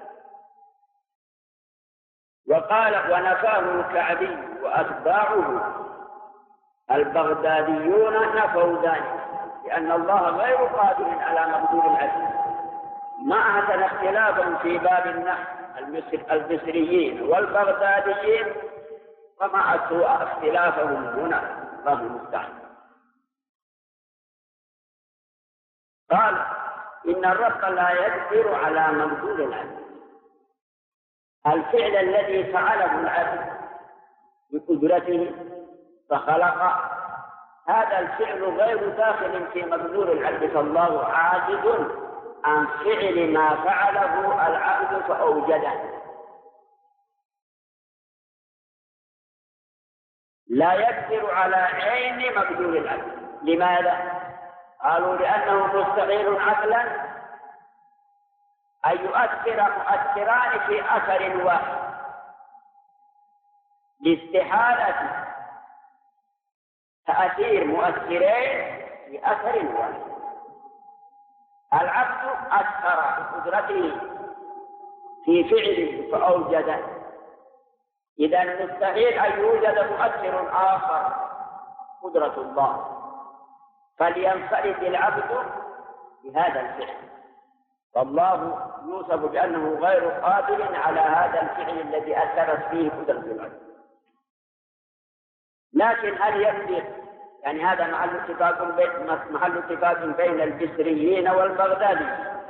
وقال ونفاه الكعبي وأتباعه البغداديون نفوا ذلك، لأن الله غير قادر على مقدور العبد، ما أحسن اختلافهم في باب النحو البصريين والبغداديين وما أسوأ اختلافهم هنا، الله المستعان. قال إن الرب لا يقدر على مقدور العبد، الفعل الذي فعله العبد بقدرته فخلق، هذا الفعل غير داخل في مقدور العبد، فالله عاجز عن فعل ما فعله العبد فأوجده. لا يقدر على عين مقدور العبد. لماذا؟ قالوا لأنه مستحيل عقلا أن يؤثر مؤثران في أثر واحد، لاستحالة تأثير مؤثرين في أثر واحد. العبد أثر بقدرته في فعله فأوجده، إذا مستحيل أن يوجد مؤثر آخر قدرة الله، فلينفرد العبد بهذا الفعل، فالله يوصف بأنه غير قادر على هذا الفعل الذي أثرت فيه قدرة العبد. لكن هل يقدر؟ يعني هذا محل اتفاق بين محل اتفاق بين البصريين والبغداديين،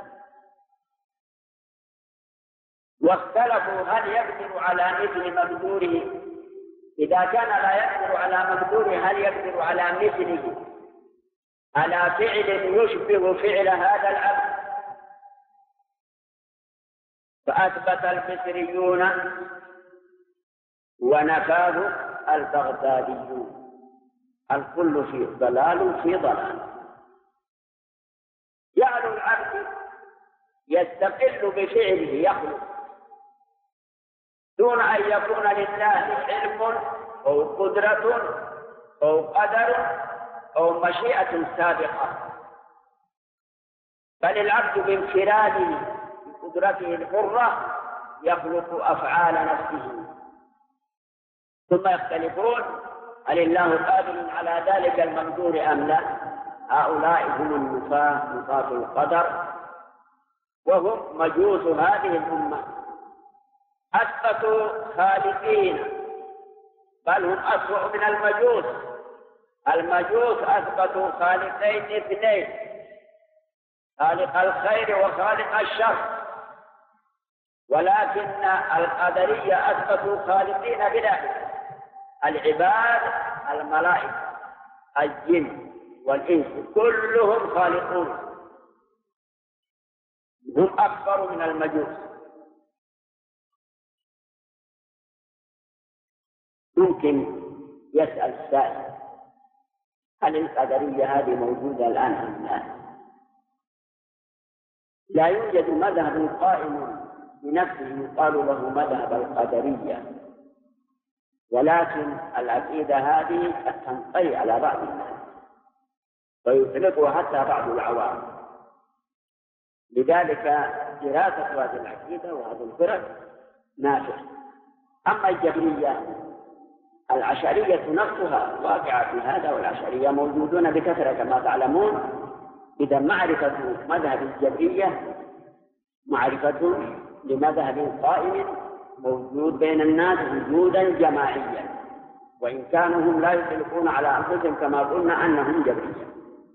واختلفوا هل يقدر على مثل مقدوره. إذا كان لا يقدر على مقدوره هل يقدر على مثله، على فعل يشبه فعل هذا العبد؟ فأثبت البصريون ونفاه البغداديون، الكل في ضلال في ضلال. جعل العبد يستقل بفعله يخلق دون أن يكون لله علم أو قدرة أو قدر أو مشيئة سابقة، بل العبد بانفراده بقدرته الحرة يخلق أفعال نفسه. ثم يختلفون هل الله قادر على ذلك المقدور أم لا؟ هؤلاء هم النفاة نفاة القدر، وهم مجوس هذه الأمة، أثبتوا خالقين، بل هم أسوأ من المجوس، المجوس أثبتوا خالقين اثنين، خالق الخير وخالق الشر، ولكن القدرية أثبتوا خالقين بذلك، العباد، الملائكة، الجن والإنس كلهم خالقون، هم أكبر من المجوس. ممكن يسأل السائل: هل القدرية هذه موجودة الآن أم لا؟ لا يوجد مذهب قائم بنفسه يقال له مذهب القدرية، ولكن العقيدة هذه قد تنطلي على بعض الناس ويطلقها حتى بعض العوام، لذلك دراسة هذه العقيدة وهذه الفرق نافعة. أما الجبرية العشرية نفسها واقعة في هذا، والعشرية موجودون بكثرة كما تعلمون. إذا معرفة مذهب الجبرية معرفة لمذهب قائم موجود بين الناس وجودا جماعيا، وإن كانوا هم لا يطلقون على أنفسهم كما قلنا أنهم جبرية.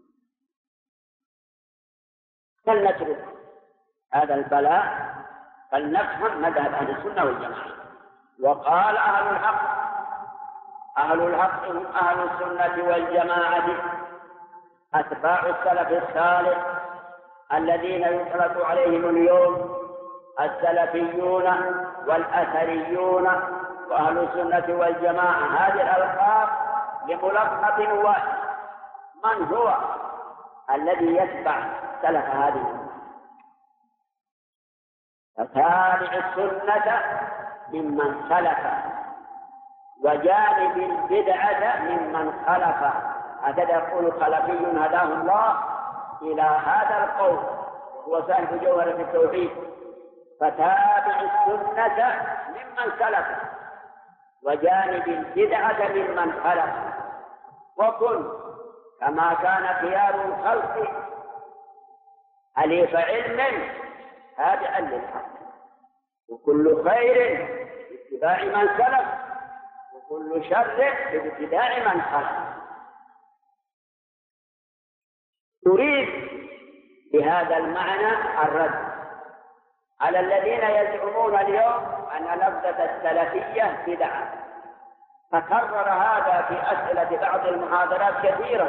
فلنترك هذا البلاء، فلنفهم مذهب أهل السنة والجماعة. وقال أهل الحق، أهل الحق هم أهل السنة والجماعة أتباع السلف الصالح الذين يطلق عليهم اليوم السلفيون والأثريون. وأهل السنة والجماعة هذه الألقاب لملقب واحد: من هو الذي يتبع سلف هذه الأمة؟ فتابع السنة ممن سلف، وجانب البدعة ممن خلف. هكذا يقول خلفي هداه الله إلى هذا القول، وهو صاحب جوهرة التوحيد: فتابع السنة ممن سلف، وجانب البدعة ممن خلف، وكن كما كان خيار الخلق أليف علم تابعا للحق، وكل خير باتباع من سلف، وكل شر باتباع من خلف. نريد بهذا المعنى الرد على الذين يزعمون اليوم أن لفظة السلفية بدعة، فكرر هذا في أسئلة بعض المحاضرات كثيرا،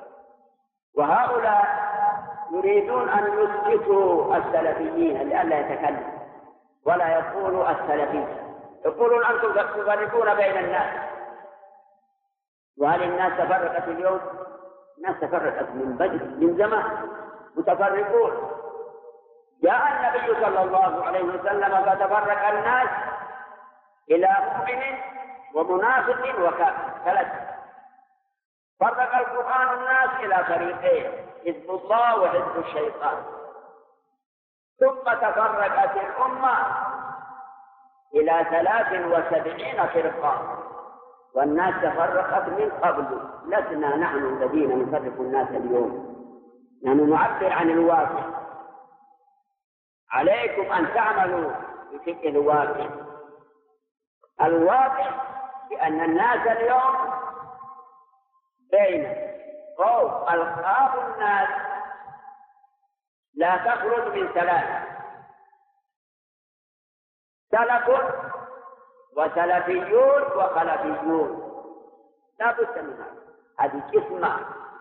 وهؤلاء يريدون أن يسكتوا السلفيين لئلا يتكلموا ولا يقولوا السلفية، يقولون أنتم تفرقون بين الناس. وهل الناس تفرقت اليوم؟ الناس تفرقت من بدء من زمان، متفرقون. جاء النبي صلى الله عليه وسلم فتفرق الناس إلى مؤمن ومنافق وكافر، ثلاثة. فرق القرآن الناس إلى فريقين: حزب الله وحزب الشيطان. ثم تفرقت الأمة إلى ثلاث وسبعين فرقة، والناس تفرقت من قبل. لسنا نحن الذين نفرق الناس اليوم، نحن نعبر عن الواقع. عليكم أن تعملوا بفقه الواقع. الواقع بأن الناس اليوم بين خوف ألقاب الناس لا تخرج من ثلاثة: سلف وسلفيون وخلفيون. لا بد من هذا. هذه قسمة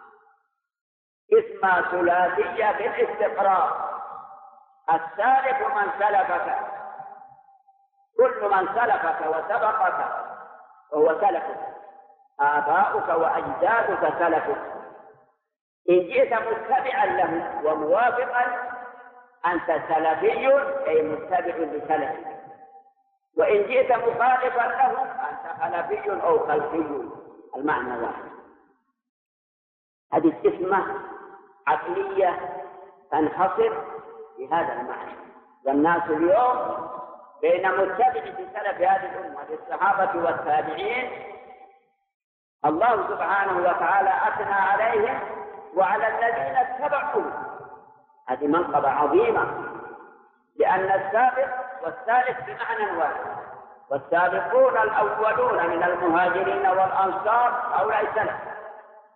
قسمة ثلاثية بالاستقرار. السالف من سلفك، كل من سلفك وسبقك وهو سلفك، آباؤك وأجدادك سلفك. إن جئت متبعا له وموافقا أنت سلفي، أي متبع لسلفك. وإن جئت مخالفا له أنت خلفي أو خلفي، المعنى واحد. هذه القسمة عقلية تنحصر بهذا المعنى. والناس اليوم بين متبع لسلف هذه الأمة للصحابة والتابعين، الله سبحانه وتعالى أثنى عليهم وعلى الذين اتبعوا. هذه منقبة عظيمة، لأن السابق والسالف بمعنى واحد. والسابقون الأولون من المهاجرين والأنصار هؤلاء سلف،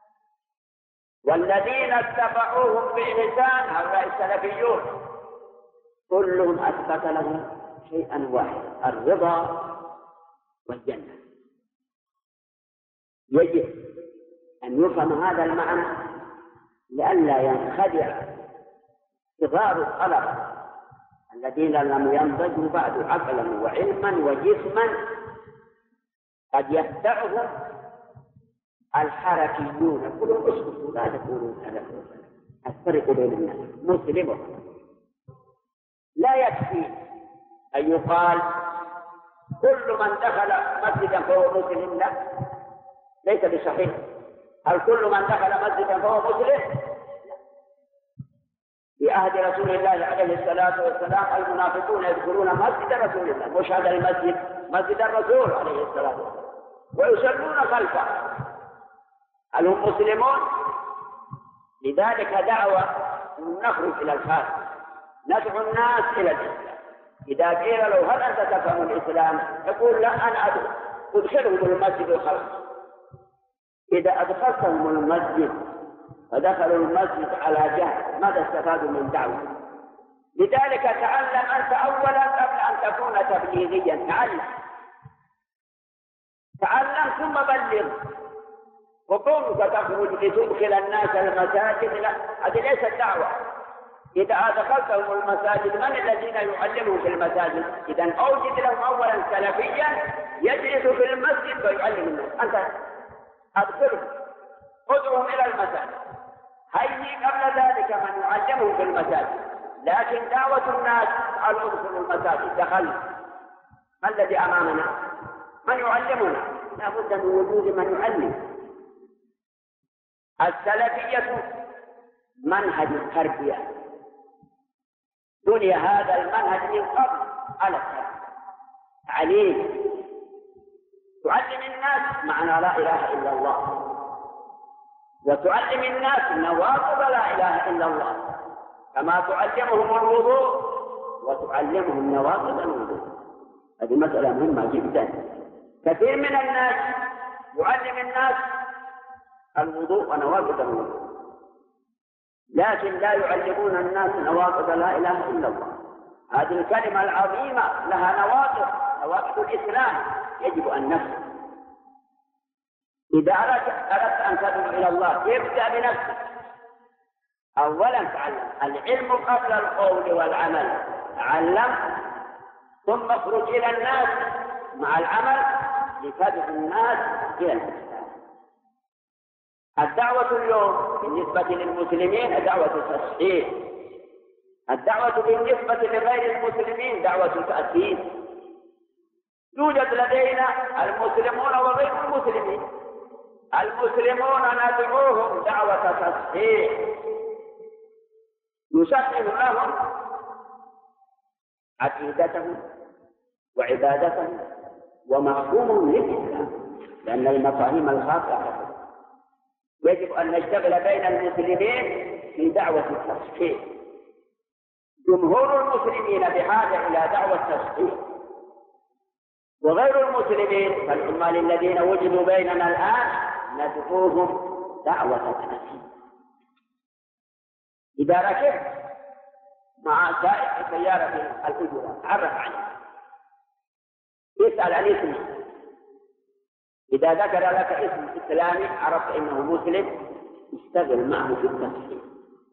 والذين اتبعوهم بإحسان هؤلاء السلفيون كلهم أثبت لهم شيئا واحدا: الرضا والجنة. يجب أن يفهم هذا المعنى لئلا ينخدع صغار الطلبة الذين لم ينضجوا بعد عقلا وعلما وجسما. قد يخدعهم الحركيون يقولون اسكتوا لا تقولوا هذا الفرق بين الناس مسلم. لا يكفي أن يقال كل من دخل مسجدا فهو مسلم، لا، ليس بصحيح. هل كل من دخل مسجدا فهو مسلم؟ في عهد رسول الله عليه الصلاة والسلام المنافقون يدخلون مسجد رسول الله، مش هذا المسجد، مسجد الرسول عليه الصلاة والسلام، ويصلون خلفه. هل هم مسلمون؟ لذلك دعوة نخرج إلى الخارج ندعو الناس إلى الإسلام. إذا قيل له هل أنت تفهم الإسلام؟ يقول لا، أنا أدخلهم المسجد الخلف. إذا أدخلتهم المسجد فدخلوا المسجد على جهل، ماذا استفادوا من دعوة؟ لذلك تعلم أنت أولا قبل أن تكون تبليغيا. تعلم تعلم ثم بلغ. وكونك تخرج لتدخل الناس المساجد، لا، هذه ليست دعوة. إذا أدخلتهم المساجد من الذين يعلمهم في المساجد؟ إذا أوجد لهم أولا سلفيا يجلس في المسجد ويعلم الناس. أنت أدخلهم، ادعوهم إلى المساجد. هيئ قبل ذلك من يعلمهم في المساجد. لكن دعوة الناس أن ادخلوا المساجد دخل. ما الذي أمامنا؟ من يعلمنا؟ لا بد من وجود من يعلم. السلفية منهج التربية، بني هذا المنهج من قبل على التربية. تعليم، تعلم الناس معنى لا إله إلا الله، وتعلم الناس نواقض لا إله إلا الله، كما تعلمهم الوضوء وتعلمهم نواقض الوضوء. هذه مسألة مهمة جدا. كثير من الناس يعلم الناس الوضوء ونواقض الوضوء، لكن لا يعلمون الناس نواقض لا إله إلا الله. هذه الكلمة العظيمة لها نواقض، نواقض الإسلام يجب أن نفهم. إذا أردت أن تدعو إلى الله ابدأ بنفسك. أولا تعلم، العلم قبل القول والعمل. تعلم ثم اخرج إلى الناس مع العمل لتدعو الناس إلى الإسلام. الدعوة اليوم بالنسبة للمسلمين دعوة تصحيح، الدعوة بالنسبة لغير المسلمين دعوة تأسيس. يوجد لدينا المسلمون وغير المسلمين. المسلمون ندعوهم دعوة تصحيح، نصحح لهم عقيدتهم وعبادتهم ومفهومهم للإسلام، لأن المفاهيم الخاطئة يجب أن نشتغل بين المسلمين في دعوة التصحيح. جمهور المسلمين بحاجة إلى دعوة التصحيح، وغير المسلمين فالعمال الذين وجدوا بيننا الآن ندعوهم دعوة التصحيح. إذا ركبت مع سائق سيارة الأجرة تعرف عنه، اسأل عن اسمه. إذا ذكر لك اسم إسلامي عرفت إنه مسلم، اشتغل معه في التصحيح.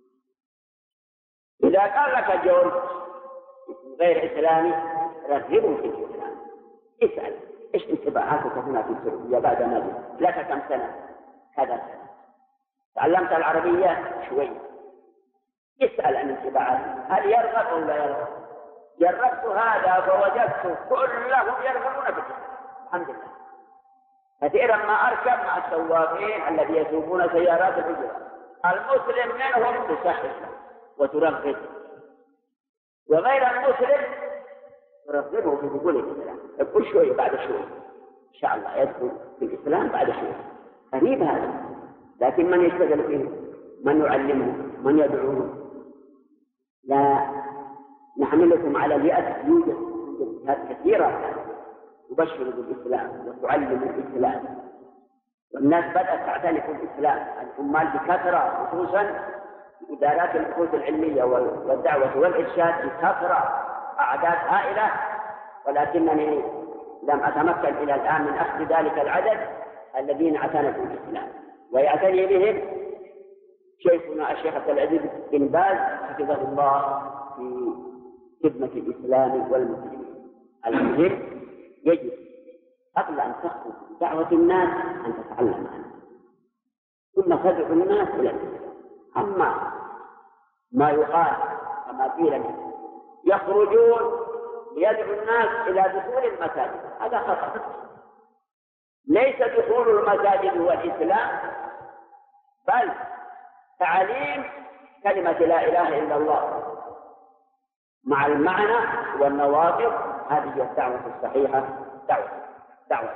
إذا قال لك جورج اسم غير إسلامي رغبه في الإسلام. اسأل إيش انتباهاتك هنا في السعودية بعد ما جئت؟ لك كم سنة؟ كذا سنة. تعلمت العربية شوي. اسأل عن انتباهاتك، هل يرغب أو لا يرغب؟ جربت هذا فوجدت كلهم يرغبون في الإسلام الحمد لله. كثيرا ما أركب مع السواقين الذين يسوقون سيارات الأجرة، المسلم منهم تصحح وترغب، وغير المسلم ترغبه في دخول الإسلام. كل شوي بعد شوي إن شاء الله يدخل في الإسلام بعد شوي. قريب هذا، لكن من يشتغل فيه؟ من يعلمه؟ من يدعوه؟ لا نحملكم على اليأس. يوجد جهات كثيرة تبشر بالإسلام وتعلم الإسلام، والناس بدأت تعتنق الإسلام، العمال بكثرة، خصوصا إدارات البحوث العلمية والدعوة والإرشاد بكثرة، أعداد هائلة، ولكنني لم أتمكن إلى الآن من أخذ ذلك العدد الذين اعتنقوا الإسلام. ويعتني بهم شيخنا الشيخ عبد العزيز بن باز حفظه الله في خدمة الإسلام والمسلمين. المهم يجب قبل أن تخرج دعوة الناس أن تتعلم عنها، ثم تدعو الناس إلى الإسلام. أما ما يقال كما قيل منه يخرجون ليدعو الناس إلى دخول المساجد، هذا خطأ. ليس دخول المساجد هو الإسلام، بل تعليم كلمة لا إله إلا الله مع المعنى والنواقض. هذه هي الدعوة الصحيحة، دعوة دعوة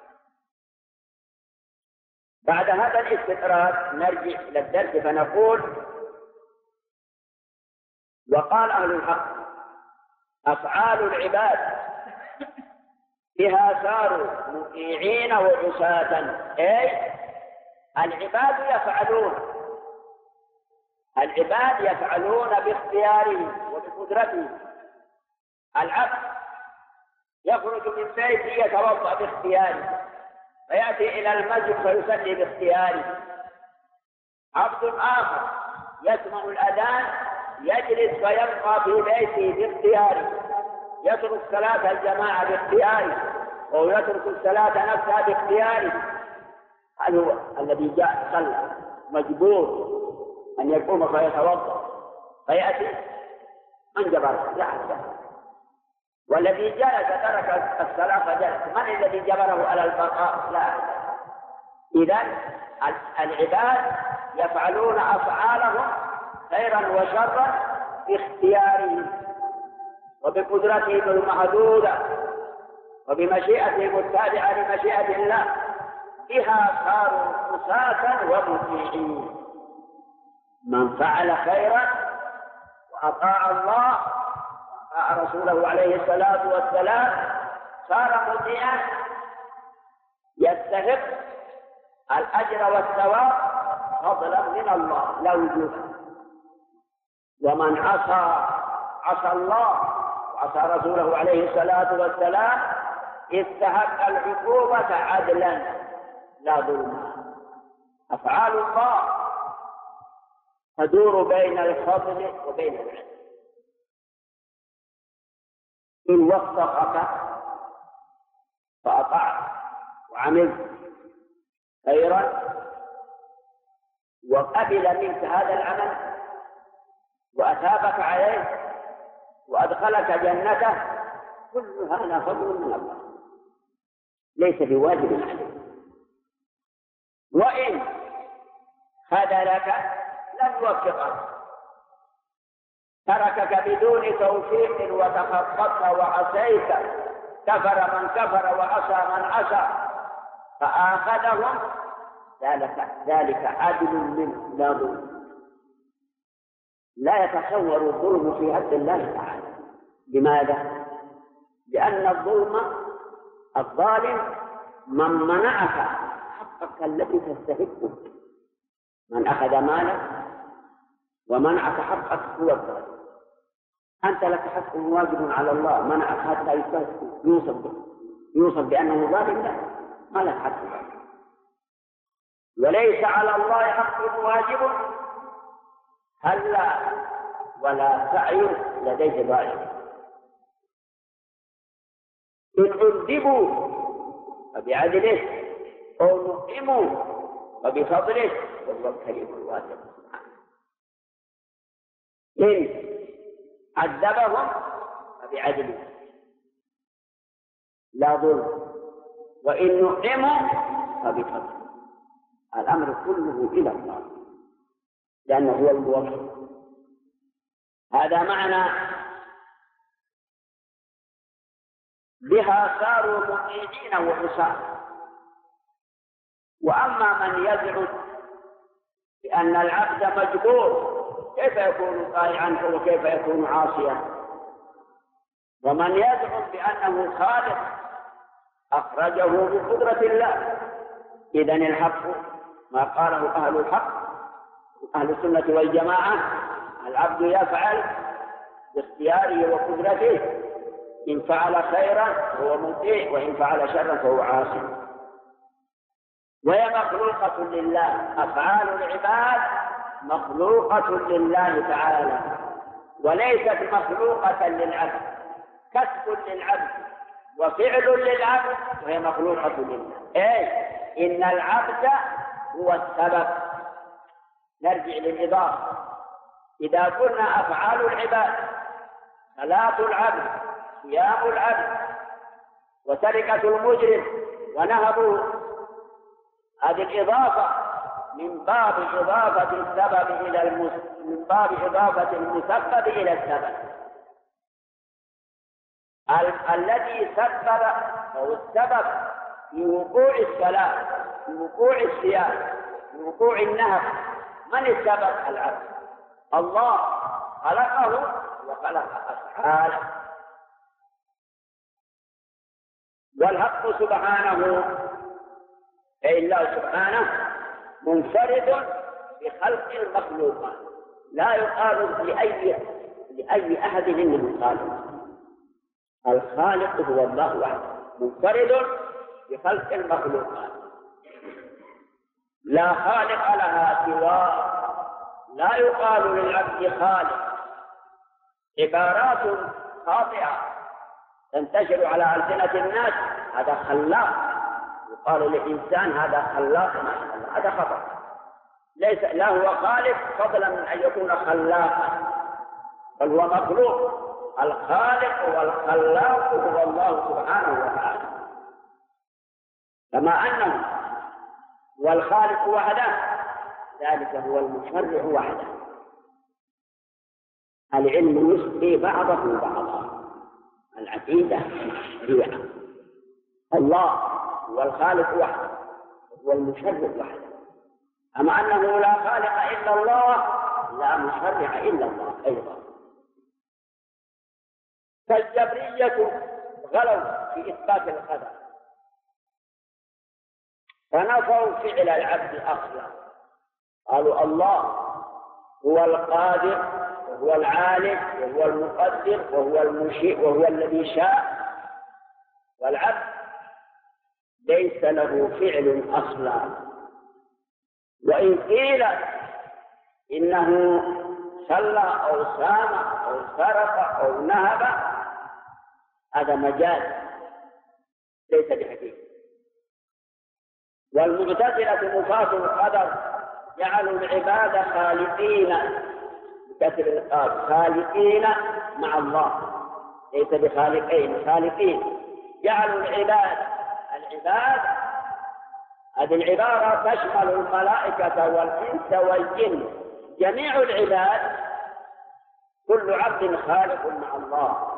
بعد هذا الاستطراد نرجع إلى الدرس فنقول: وقال أهل الحق: أفعال العباد بها صاروا مطيعين وعصاة. أي العباد يفعلون العباد يفعلون باختيارهم وبقدرتهم. العبد يخرج من بيته يتوضأ باختياره، فيأتي إلى المسجد فيصلي باختياره. عبد آخر يسمع الأذان يجلس فيبقى في بيته باختياره، يترك صلاة الجماعة باختياره، أو يترك الصلاة نفسها باختياره. هذا هو الذي جاء صلى مجبور أن يقوم فيتوضأ، فيأتي من جبره لا أحد. والذي جلس ترك الصلاة فجلس، من الذي جبره على البقاء؟ لا أحد. إذن العباد يفعلون أفعالهم خيرا وشرا باختيارهم وبقدرتهم المحدودة وبمشيئتهم التابعة لمشيئة الله. بها صاروا عصاة ومطيعين. من فعل خيرا وأطاع الله وأطاع رسوله عليه الصلاة والسلام صار مطيعا، يستحق الأجر والثواب فضلا من الله لا وجودا. ومن عصى عصى الله وعصى رسوله عليه الصلاة والسلام استحق العقوبة عدلا لا ظلما. أفعال الله تدور بين الفضل وبين العدل. إن وفقك فأطعت وعملت خيرا وقبل منك هذا العمل وأثابك عليه وأدخلك جنته، كل هذا فضل من الله ليس بواجب عليك. وإن خذلك لم يوفقك، تركك بدون توفيق وتخططت وعصيت، كفر من كفر وعصى من عصى فآخذهم، ذلك ذلك عدل منه لا ظلم. لا يتصور الظلم في حد الله تعالى. لماذا؟ لأن الظلم الظالم من منعك حقك الذي تستحقه. من أخذ مالك ومنعك حقك هو الظالم. أنت لك حق واجب على الله، منعك حتى يوصف يوصف بأنه ظالم، لا، ما لك حق. وليس على الله حق واجب هلا ولا سعي لديه ضائع. إن عذبوا فبعدله أو نقموا فبفضله وهو الكريم الواسع. إن عذبهم فبعدله لا ظلم، وإن نقموا فبفضله. الأمر كله إلى الله لأنه هو الموفق. هذا معنى بها صاروا مطيعين وعصاة. وأما من يزعم بأن العبد مجبور، كيف يكون طائعا وكيف يكون عاصيا؟ ومن يزعم بأنه خالق أخرجه بقدرة الله إذن الحق ما قاله أهل الحق أهل السنة والجماعة: العبد يفعل باختياره وقدرته، إن فعل خيرا فهو مطيع، وإن فعل شرا فهو عاصي. وهي مخلوقة لله، أفعال العباد مخلوقة لله تعالى وليست مخلوقة للعبد. كسب للعبد وفعل للعبد، وهي مخلوقة لله. أي إن العبد هو السبب. نرجع للإضافة. إذا قلنا أفعال العباد: صلاة العبد، صيام العبد، وسرقة المجرم ونهبه، هذه الإضافة من باب إضافة السبب إلى المس... من باب إضافة المسبب إلى السبب. ال... الذي سبب أو السبب في وقوع الصلاة، في وقوع الصيام، في وقوع النهب، من السبب؟ العبد. الله خلقه وخلق أفعاله. والحق سبحانه أي الله سبحانه منفرد بخلق المخلوقات، لا يقال لأي لأي أحد منهم خالق. الخالق هو الله وحده، منفرد بخلق المخلوقات، لا خالق لها سواه. لا يقال للعبد خالق. عبارات خاطئة تنتشر على ألسنة الناس: هذا خلاق. يقال للإنسان هذا خلاق، ما شاء الله، هذا خطأ. ليس لا هو خالق فضلا من أن يكون خلاقا، بل هو مخلوق. الخالق والخلاق هو الله سبحانه وتعالى، كما أنه هو الخالق وحده ذلك هو المشرع وحده. العلم يسقي بعضه بعضا، العقيدة هي الله هو الخالق وحده، هو المشرع وحده. أما أنه لا خالق إلا الله، لا مشرع إلا الله أيضا. فالجبرية غلوا في إثبات القدر، فنفوا فعل العبد أصلا. قالوا الله هو القادر وهو العالم وهو المقدر وهو المشيء وهو الذي شاء، والعبد ليس له فعل أصلا. وإن قيل إنه صلى أو صام أو سرق أو نهب، هذا مجاز ليس بحقيقة. والمعتزلة نفاة القدر جعلوا العباد خالقين بكسر القاف، خالقين مع الله، ليس بخالقين، خالقين. جعلوا العباد العباد هذه العبارة تشمل الملائكة والإنس والجن، جميع العباد كل عبد خالق مع الله،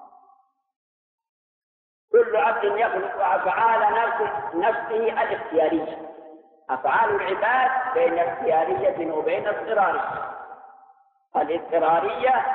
كل عبد يخلق أفعال نفسه, نفسه الاختيارية. أفعال العباد بين اختيارية وبين اضطرارية. الاضطرارية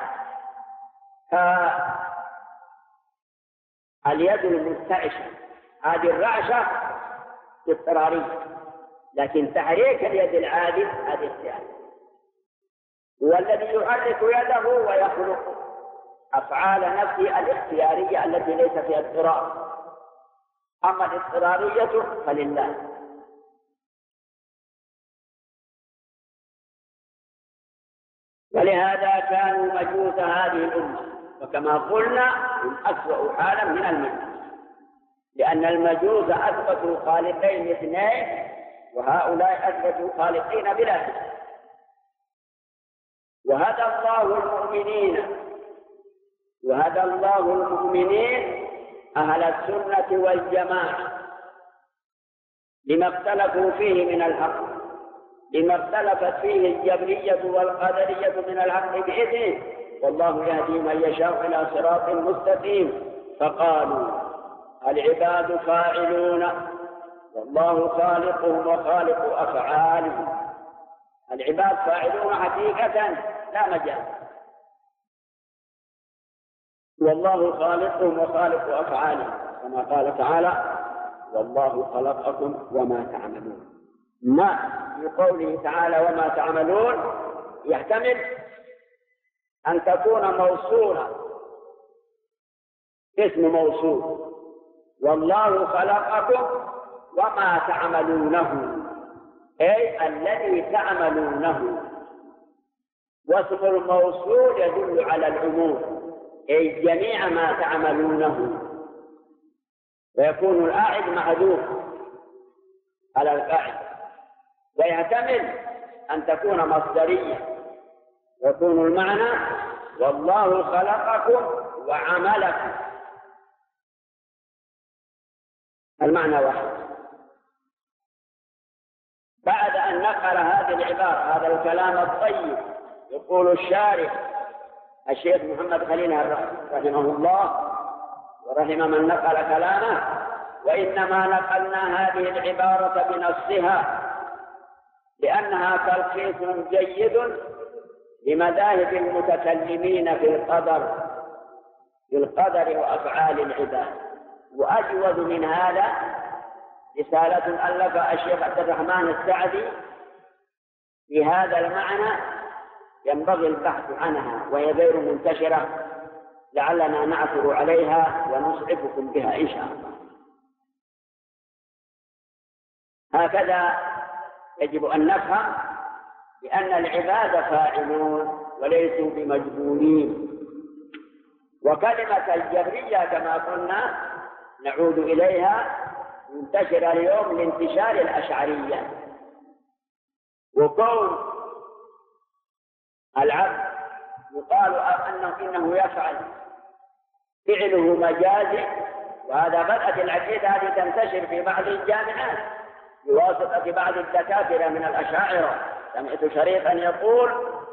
كاليد المرتعشة، هذه الرعشة اضطرارية، لكن تحريك اليد العادل هذه اختيارية. والذي يحرك يده ويخلق أفعال نفسه الاختيارية التي ليس فيها اضطرار. أما الاضطرارية فلله. ولهذا كانوا مجوس هذه الأمة، وكما قلنا هم أسوأ حالا من المجوس، لأن المجوس أثبتوا خالقين اثنين، وهؤلاء أثبتوا خالقين بلا شك. وهدى الله المؤمنين وهدى الله المؤمنين أهل السنة والجماعة لما اختلفوا فيه من الحق، لما اختلفت فيه الجبرية والقدرية من الحق بإذنه، والله يهدي من يشاء إلى صراط مستقيم. فقالوا العباد فاعلون والله خالقهم وخالق أفعالهم. العباد فاعلون حقيقة لا مجال، والله خالقهم وخالق أفعالهم، كما قال تعالى والله خلقكم وما تعملون. ما في قوله تعالى وما تعملون يحتمل أن تكون موصولة اسم موصول، والله خلقكم وما تعملونه، أي الذي تعملونه. واسم الموصول يدل على العموم، أي جميع ما تعملونه، ويكون الأعد محذوف على الفاعل. ويحتمل أن تكون مصدرية، يكون المعنى والله خلقكم وعملكم، المعنى واحد. بعد أن نقل هذه العبارة هذا الكلام الطيب، يقول الشارح الشيخ محمد خليل رحمه الله ورحم من نقل كلامه: وإنما نقلنا هذه العبارة بنصها لأنها تلخيص جيد لمذاهب المتكلمين في القدر في القدر وأفعال العباد. وأجود من هذا رسالة ألفها الشيخ عبد الرحمن السعدي في هذا المعنى، ينبغي البحث عنها وهي غير منتشرة، لعلنا نعثر عليها ونسعفكم بها إن شاء الله. هكذا يجب أن نفهم بأن العباد فاعلون وليسوا بمجبورين. وكلمة الجبرية كما قلنا نعود إليها منتشرة اليوم لانتشار الأشعرية، وكون العبد يقال أنه إنه يفعل فعله مجازي، وهذا بدأت العقيدة هذه تنتشر في بعض الجامعات بواسطة بعض الدكاترة من الأشاعرة. سمعت شريطا يقول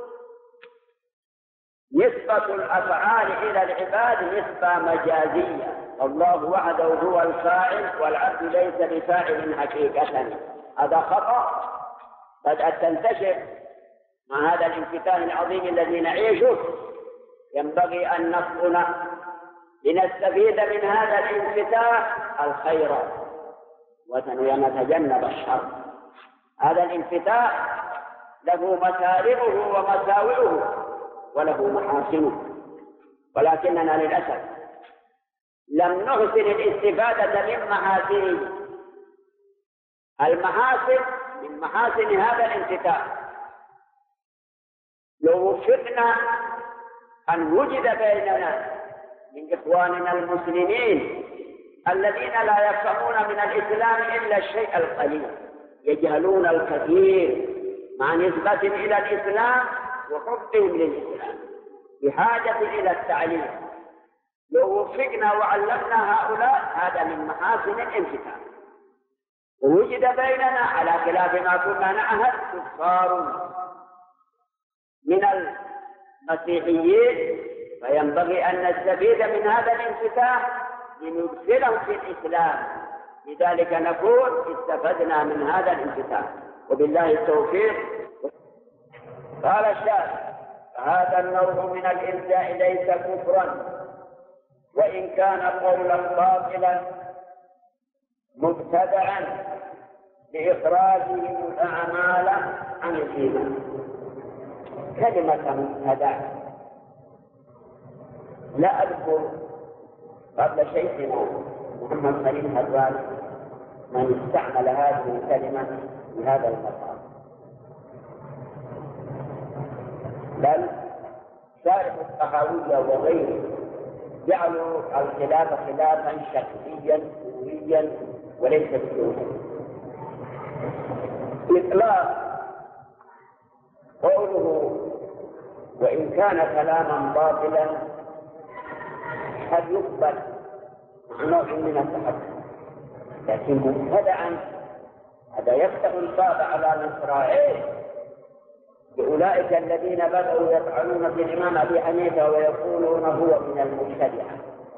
نسبة الأفعال إلى العباد نسبة مجازية، الله وحده هو الفاعل والعبد ليس بفاعل حقيقة. هذا خطأ بدأت تنتشر مع هذا الانفتاح العظيم الذي نعيشه. ينبغي أن نفطن لنستفيد من هذا الانفتاح الخير ونتجنب الشر. هذا الانفتاح له مسارعه ومساوئه وله محاسنه، ولكننا للأسف لم نحسن الاستفادة من محاسنه. المحاسن من محاسن هذا الانفتاح لو وفقنا أن وجد بيننا من إخواننا المسلمين الذين لا يفهمون من الإسلام إلا الشيء القليل، يجهلون الكثير مع نسبة إلى الإسلام وحبهم للإسلام، بحاجة إلى التعليم. لو وفقنا وعلمنا هؤلاء هذا من محاسن الانفتاح. ووجد بيننا على خلاف ما كنا نعهد كفار من المسيحيين، فينبغي أن نستفيد من هذا الانفتاح لندخلهم في الإسلام. لذلك نقول استفدنا من هذا الانفتاح وبالله التوفيق. قال الشاعر: فهذا النوع من الإرجاء ليس كفرا وإن كان قولا باطلا مبتدعا لإخراجهم الأعمال عن الإيمان. كلمة مبتدع لا أذكر قبل شيخنا محمد خليل هدوان من استعمل هذه الكلمة بهذا المقام، بل شارح الطحاوية وغيره جعلوا الخلاف خلافا شكليا سوريا وليس بدونه. إطلاق قوله وإن كان كلاما باطلا قد يقبل نوع من التحدث، لكن مبتدعا هذا يفتح الباب على مصراعيه بأولئك الذين بدأوا يطعنون في الإمام أبي حنيفة ويقولون هو من المبتدعة.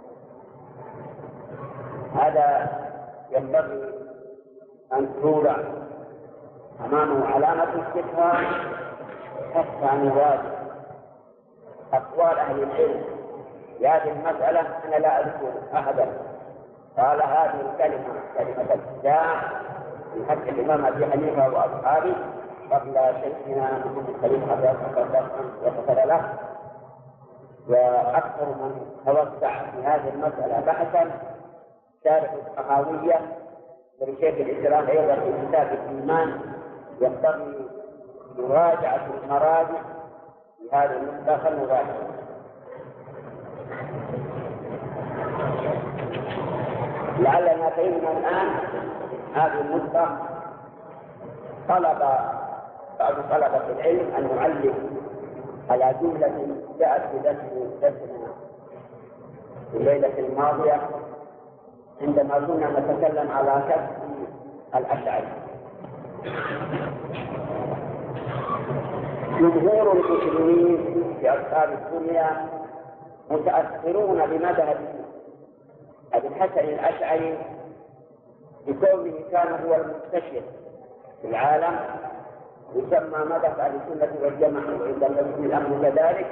هذا ينبغي أن توضع أمامه علامة استفهام حتى نواجه أقوال أهل العلم في هذه المسألة. أنا لا أذكر أحدا قال هذه الكلمة كلمة الإسلام في حق الإمام أبي حنيفة وأصحابه قبل شيخنا محمد خليل حفظه وغفر له. وأكثر من توسع في هذه المسألة بحثا شارح الطحاوية لشيخ الإسلام أيضا في كتاب الإيمان، يقتضي مراجعة المراجع في هذه المنطقة المراجعة. لعلنا فهمنا الآن هذه النقطة. طلب بعض طلبة العلم أن نعلم على جملة جاءت في درسنا في الليلة الماضية عندما كنا نتكلم على كسب الأشعري. جمهور المسلمين في أصحاب الدنيا متأثرون بمذهب أبي الحسن الأشعري بكونه كان هو المنتشر في العالم، يسمى مذهب أهل السنة والجماعة، وعند المسلمين الأمر كذلك.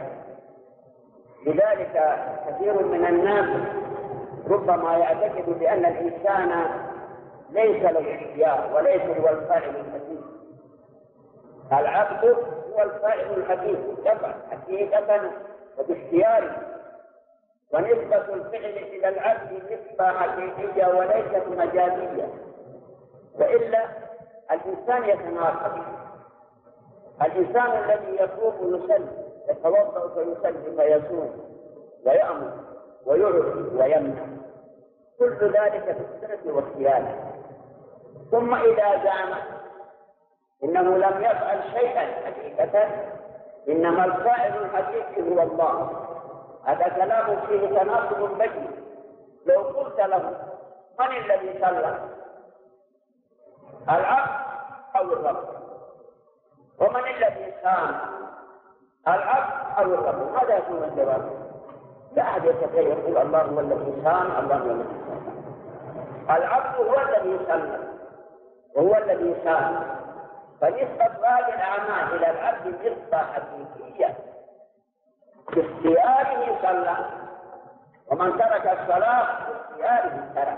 لذلك كثير من الناس ربما يعتقد بأن الإنسان ليس له اختيار وليس هو الفاعل الحكيم. العبد هو الفاعل الحكيم يفعل حقيقة وباختياره، ونسبة الفعل إلى العبد نسبة حقيقية وليست مجازية، وإلا الإنسان يتناقض. الإنسان الذي يصوم يصلي، يتوضأ فيصلي فيصوم ويأمر ويعطي ويمنع، كل ذلك في السنة والصيانة. ثم إذا زعم إنه لم يفعل شيئا حقيقة، إنما الفاعل الحقيقي هو الله، هذا كلام فيه تناقض بين. لو قلت له من الذي صلى؟ العبد أو الرب؟ ومن الذي صام؟ العبد أو الرب؟ ماذا يكون الجواب؟ لا أحد يستطيع يقول الله هو الذي صام، الله هو الذي صام. العبد هو الذي صلى وهو الذي صام، فنسبة هذه الأعمال إلى العبد نسبة حقيقية. باختياره صلى، ومن ترك الصلاة باختياره ترك.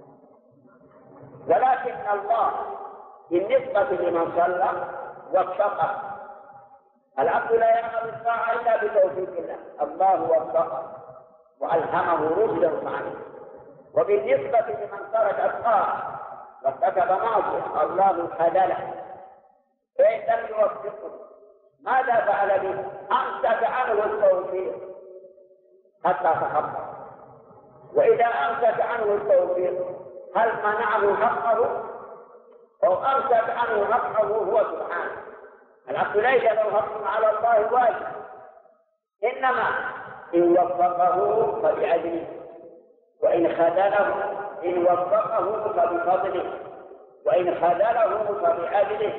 ولكن الله بالنسبة لمن صلى وفقه. العبد لا يعمل الطاعة إلا بتوفيق الله، الله وفقه وألهمه رشده عنه. وبالنسبة لمن ترك الطاعة وارتكب معصية الله خذله، فإن لم يوفقه ماذا فعل به؟ أمسك عنه التوفيق حتى تخبر. وإذا أمسك عنه التوفيق هل منعه حقه أو أمسك عنه حقه هو سبحانه؟ العبد ليس له حق على الله واجب، إنما إن وفقه فبعدله، وإن خذله إن وفقه فبفضله، وإن خذله فبعدله.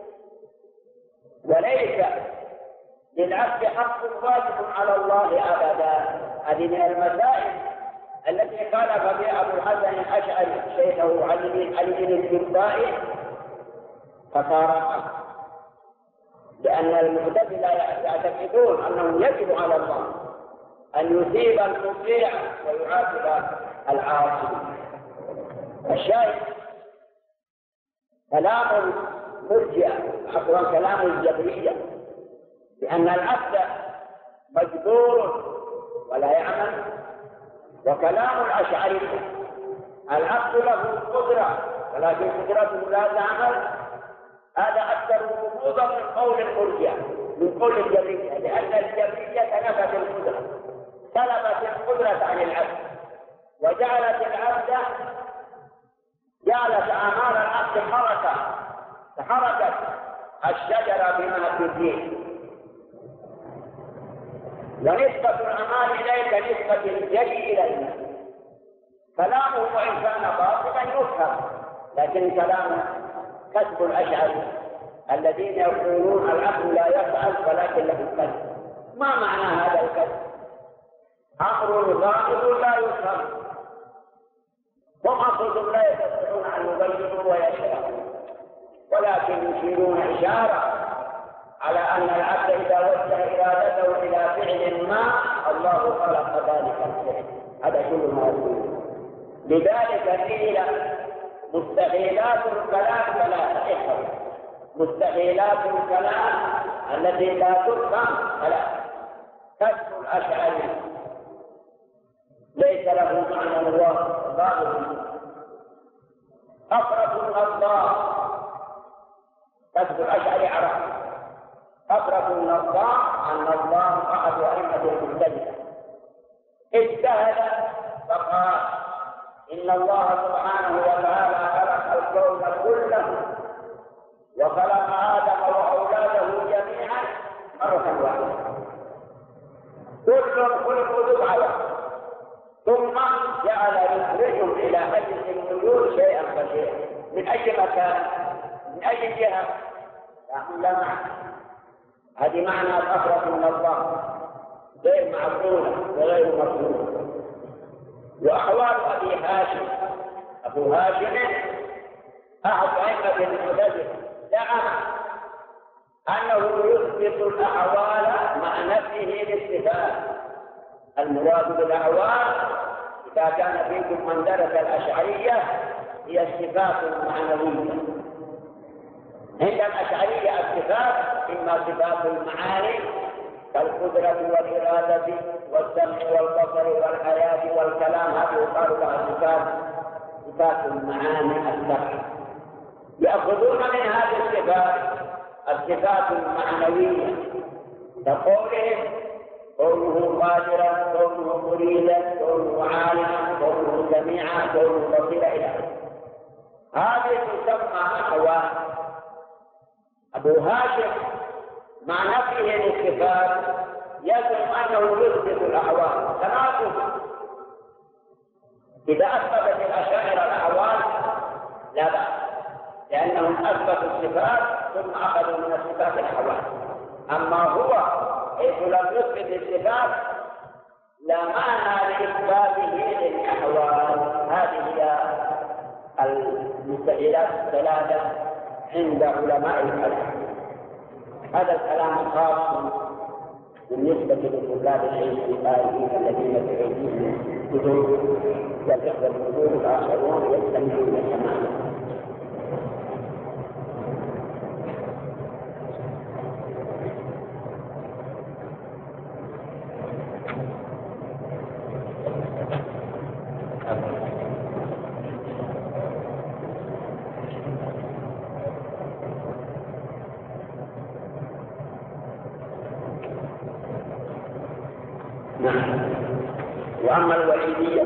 وليس للعبد حق واجب على الله أبدا. هذه من المسائل التي خالف بها أبو الحسن الأشعري شيخه علي بن الجبائي فصار، لأن المعتزلة يعتقدون أنه يجب على الله أن يثيب المطيع ويعاقب العاصي. الشاهد كلام مرجئة، عفوا كلام الجبرية، لأن العبد مجبور ولا يعمل. وكلام الأشعري العبد له قدرة ولكن قدرته لا تعمل، هذا أكثر وجودا من قول المرجئة من قول الجبرية، لأن الجبرية نفت القدرة، سلبت القدرة عن العبد وجعلت العبد جعلت أعمال العبد حركة كحركة الشجرة بما في الدين. ونسبة الأعمال إليه كنسبة اليد إلى الماء. كلامه وإن كان باطلا يفهم، لكن كلامه كسب الأشعري الذين يقولون العقل لا يفعل ولكن له الكسب. ما معنى هذا الكسب؟ أمر غامض لا يفهم، هم أنفسهم لا يستطيعون أن يبينوا ويشرحوا، ولكن يشيرون إشارة على أن العبد إذا وجه إرادته إلى فعل ما الله خلق ذلك الفعل. هذا كل ما يقول. لذلك قيل مستحيلات الكلام ثلاثة. احفظ مستحيلات الكلام التي لا تفهم ثلاثة. كسر الأشعري ليس له معنى الله باطل. أقرب النظار كسر الأشعري عرف. أقرب النظار أن الله أحد أئمة المبتدئة اجتهد فقال إن الله سبحانه وتعالى خلق الكون كله وخلق آدم وأولاده جميعا مرة واحدة، كل خلق دفعة، ثم جعل يخرجهم إلى مجلس الوجود شيئا فشيئا من أي مكان من أي جهة لا معنى. هذه معنى الأخرى من الله غير معقولة وغير مفهومة. وأحوال أبي هاشم أبو هاشم أحد أئمة المعتزلة زعم أنه يثبت الأحوال مع نفسه للصفات. المراد بالأحوال إذا كان فيكم من درس الأشعرية هي الصفات المعنوية. عند الأشعرية الصفات إما صفات المعاني كالقدرة والإرادة والسمع والبصر والحياة والكلام، هذه يقال لها صفات صفات المعاني السبع. يأخذون من هذه الصفات الصفات المعنوية كقولهم كونه قادرا، كونه مريدا، كونه عالما، كونه سميعا، كونه بصيرا إلى آخره. هذه تسمى أحوال. أبو هاشم مع نفسه للصفات يزعم أنه يثبت الأحوال تناقض. إذا أثبتت الأشاعرة الأحوال لا بأس، لأنهم أثبتوا الصفات ثم أخذوا من الصفات الأحوال. أما هو حيث لم يثبت الصفات لا معنى لإثباته للأحوال. هذه هي المستحيلات الثلاثة عند علماء الكلام. هذا الكلام خاص بالنسبة لطلاب العلم الآلين الذين بأيديهم كتب والإخوة الحضور الآخرون يستمعون سماعا. وأما الوعيدية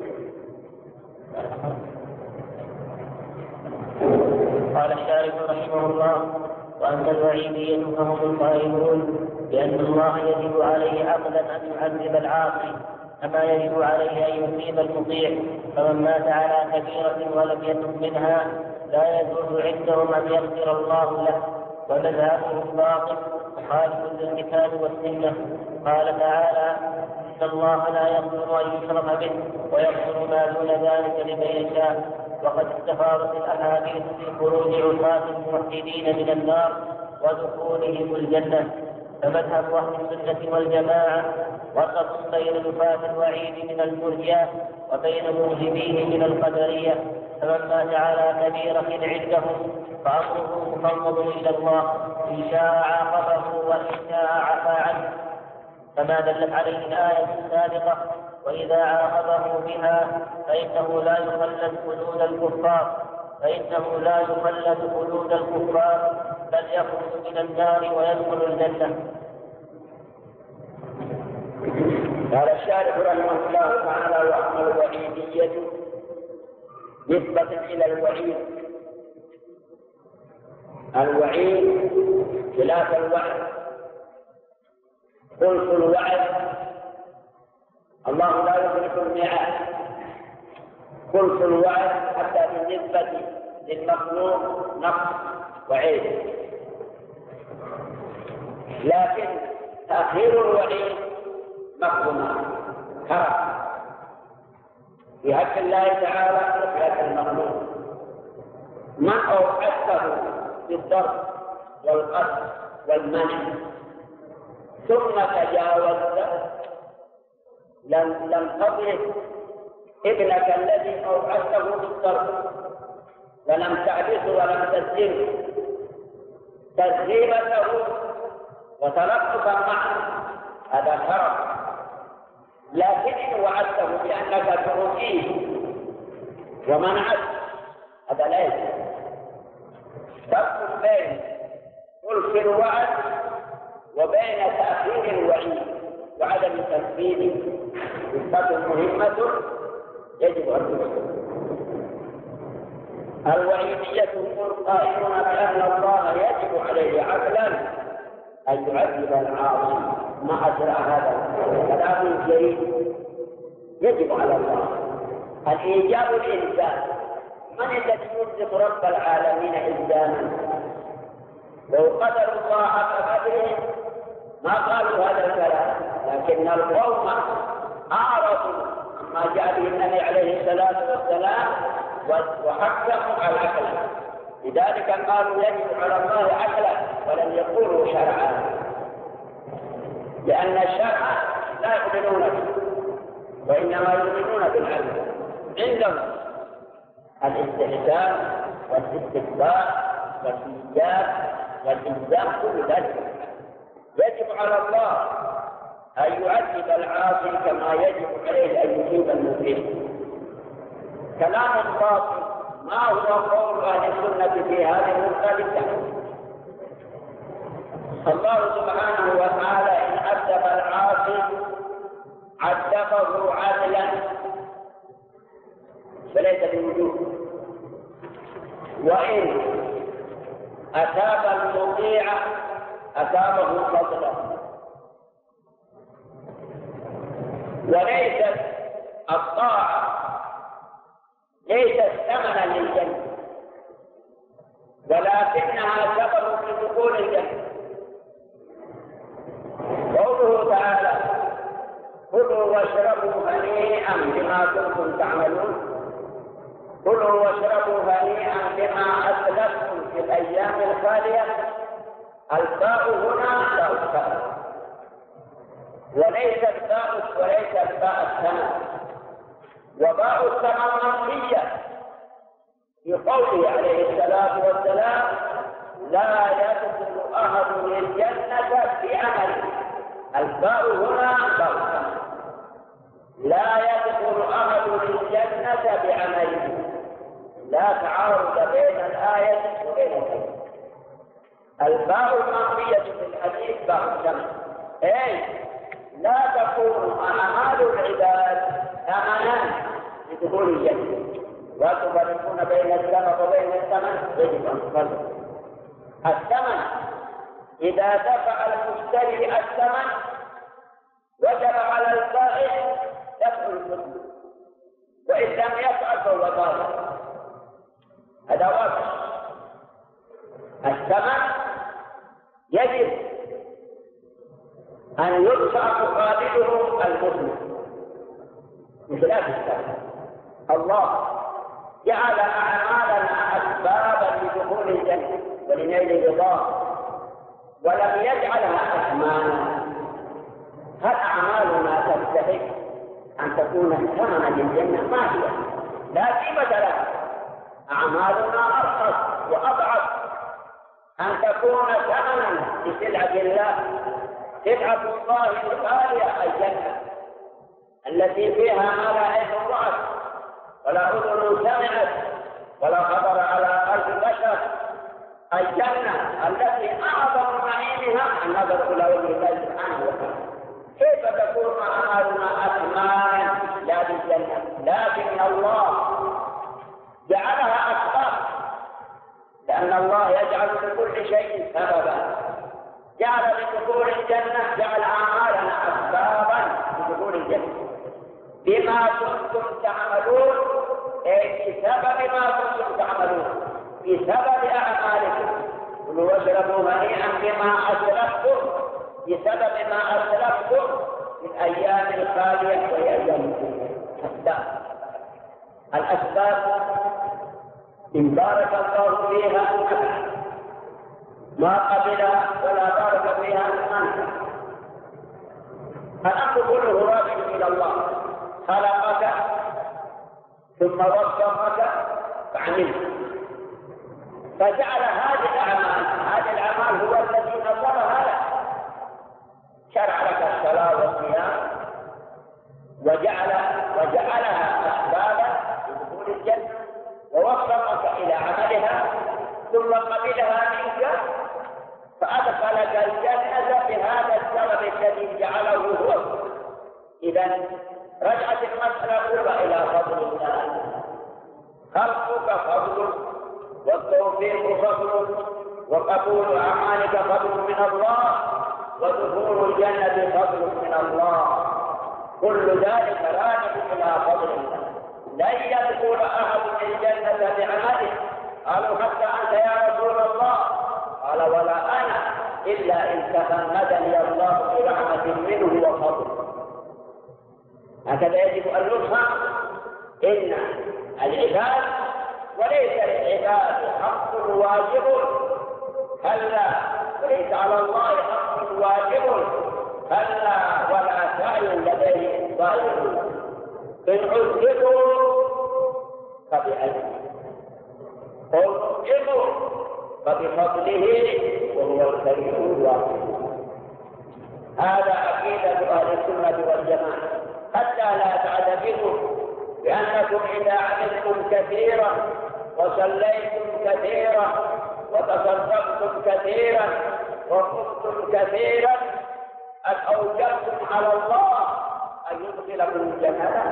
قال الشارح رحمه الله: وأما الوعيدية فهم القائلون بأن الله يجب عليه عقلا أن يعذب العاصي كما يجب عليه أن يصيب المطيع، فمن مات على كبيرة ولم يتب منها لا يجوز عندهم أن يغفر الله له، ومذهبه باطل مخالف للكتاب والسنة. قال تعالى: إن الله لا يغفر أن يشرك به ويغفر ما دون ذلك لمن يشاء. وقد استفاضت الأحاديث في خروج عصاة الموحدين من النار ودخولهم الجنة. فمذهب أهل السنة والجماعة وسط بين نفاة الوعيد من المرجئة وبين موجبيه من القدرية. فمن مات على كبيرة عندهم فأمره مفوض إلى الله، إن شاء عاقبه وإن شاء عفا عنه، كما دلت عليه الآية السابقة: وإذا عاقبه بها فإنه لا يخلد خلود الكفار فإنه لا يخلد خلود الكفار بل يخرج من النار ويدخل الجنة. قال الشارح رحمه الله تعالى: وأما الوعيدية نسبة إلى الوعيد. الوعيد خلاف الوعد. قلت الوعد الله لا يخلف الميعاد. قلت الوعد حتى بالنسبة للمخلوق نقص وعيب، لكن تأخير الوعيد مفهوم كرم في حق الله تعالى وفي المخلوق. من أوعدته بالضرب والقتل والمنع ثم تجاوزت لم لم تضرب ابنك الذي أوعدته بالصبر ولم تعبسه ولم تسجنه تسليما له وتلطفا معه هذا كرم، لكن إن وعدته بأنك تعطيه ومنعته هذا لا يجوز. فرق بين خلف الوعد وبين تأخير الوعيد وعدم تنفيذه. صفة مهمة يجب أن تكون. الوعيدية هم قائلون بأن الله يجب عليه عدلا أن يعذب العاصي. ما أسرع هذا كلام جيد. يجب على الله الإيجاب الإنسان. من الذي يصدق رب العالمين إلزاما؟ لو قدر الله حق قدره ما قالوا هذا الكلام، لكن القوم أعرضوا عما جاء به النبي عليه الصلاة والسلام وحكموا على العقل. لذلك قالوا يجب على الله عقلا ولم يقولوا شرعا، لأن الشرع لا يؤمنون به وإنما يؤمنون بالعقل. عندهم الاستحسان والاستكبار والإيجاب والإلزام كل ذلك. يجب على الله أن يعذب العاصي كما يجب عليه أن يجيب المسلم. كلام باطل. ما هو قول أهل السنة في هذه المختلفة؟ الله سبحانه وتعالى إن عذب العاصي عذبه عدلا فليس بوجوب، وإن أتاب المطيع أتابه فضلا. وليست الطاعة ليست ثمنا للجنة، ولكنها سبب في دخول الجنة. قوله تعالى كلوا واشربوا هنيئا بما كنتم تعملون. كلوا واشربوا هنيئا بما أسلفتم في الأيام الخالية. الباء هنا باء الثمن وليس الباء وليس الباء الثمن، وباء الثمن منفية في قوله عليه الصلاة والسلام لا يدخل أحد الجنة بعمله. الباء هنا باء الثمن. لا يدخل أحد الجنة بعمله. لا تعارض بين الآية وبين الآية. الباء المنفية في الحديث باء الثمن، أي لا تكون أعمال العباد ثمنا لدخول الجنة. وتفرقون بين السبب وبين الثمن. يجب أن تفرقوا. الثمن إذا دفع المشتري الثمن وجب على البائع دفع المثل، وإن لم يفعل فهو باطل. هذا واضح. الثمن يجب أن يدفع مقابله المثل بخلاف الثمن. الله جعل أعمالنا أسبابا لدخول الجنة ولنيل رضاه، ولم يجعلها أثمانا. هل أعمالنا تستحق أن تكون ثمنا للجنة؟ ما هي؟ لا قيمة لها. أعمالنا أرخص وأضعف أن تكون ثمنا لسلعة الله. سلعة الله الغالية الجنة التي فيها ما لا عين رأت ولا أذن سمعت ولا خطر على قلب بشر. الجنة التي أعظم نعيمها النظر إلى وجه الله سبحانه وتعالى. كيف تكون أعمالنا أثمانا لا للجنة؟ لكن الله جعلها أسباب، لأن الله يجعل لكل شيء سببا. جعل لدخول الجنة جعل أعمالنا أسبابا لدخول الجنة بما كنتم تعملون، أي بسبب ما كنتم تعملون، بسبب أعمالكم. كلوا واشربوا هنيئا بما أسلفتم، بسبب ما أسلفتم من أيام الخالية وهي أيام الأسباب. الأسباب إن بارك الله فيها ما قبلها ولا بارك فيها أنت. الأمر كله راجع إلى الله. خلقك ثم وفقك فعملت، فجعل هذه الأعمال هذه الأعمال هو الذي نصرها لك، شرع لك الصلاة والصيام وجعل وجعلها أسبابا لدخول الجنة، ووفقك إلى عملها ثم قبلها منك فأدخلك الجنة بهذا السبب الذي جعله هو. إذا رجعت المسألة كلها إلى فضل الله، خلقك فضل، والتوفيق فضل، وقبول أعمالك فضل من الله، ودخول الجنة فضل من الله، كل ذلك راجع إلى فضل الله. لن يدخل أحد الجنة بعمله، قالوا حتى أنت يا رسول الله، قال ولا أنا إلا إن تغمدني الله برحمة منه وفضل. هكذا يجب أن نفهم إن العباد وليس للعباد حق واجب، كلا، وليس على الله حق واجب، كلا، ولا سعي لديه ظاهر، إن عذبوا فبأجله، قل نطعمه فبفضله وهو الكريم الواسع. هذا عقيدة أهل السنة والجماعة، حتى لا تعتقدوا بأنكم إذا عملتم كثيرا وصليتم كثيرا وتصدقتم كثيرا وقمتم كثيرا أن أوجبتم على الله أن يدخلكم الجنة.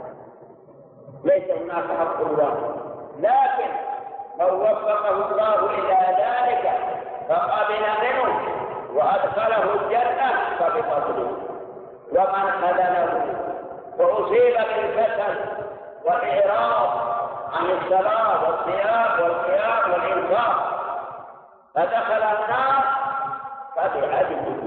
ليس هناك حق الله، لكن من وفقه الله إلى ذلك فقبل منه وأدخله الجنة فبفضله، ومن خذله وأصيب بالكسل والإعراض عن الصلاة والصيام والقيام والإنفاق فدخل النار فبعدله.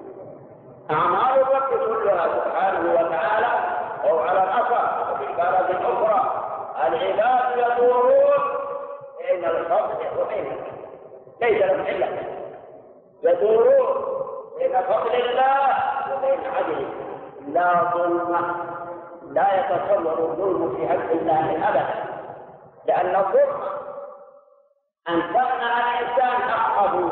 أعمال الرب كلها سبحانه وتعالى أو على الأثر وفي بلد أخرى العباد يدورون بين الفضل وبين ليس لهم إلا يدورون بين فضل الله وبين عدله، لا ظلم، لا يتصور الظلم في حق الله أبدا، لأن الظلم أن تمنع الإنسان حقه.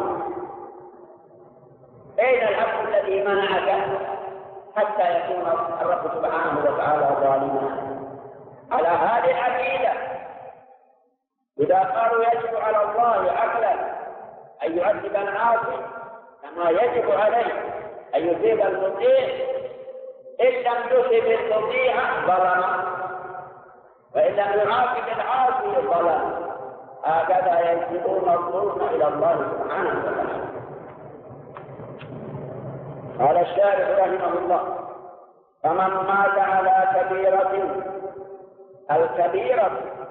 أين الحق الذي منعك حتى يكون الرب سبحانه وتعالى ظالما؟ على هذه العقيدة إذا قالوا يجب على الله عقلا أن يعذب العاصي كما يجب عليه أن يثيب المطيع، إن لم يثب المطيع ظلم، وإن لم يعاقب العاصي ظلم. هكذا ينسبون الظلم إلى الله سبحانه وتعالى. قال الشارح رحمه الله: فمن مات على كبيرة، الكبيرة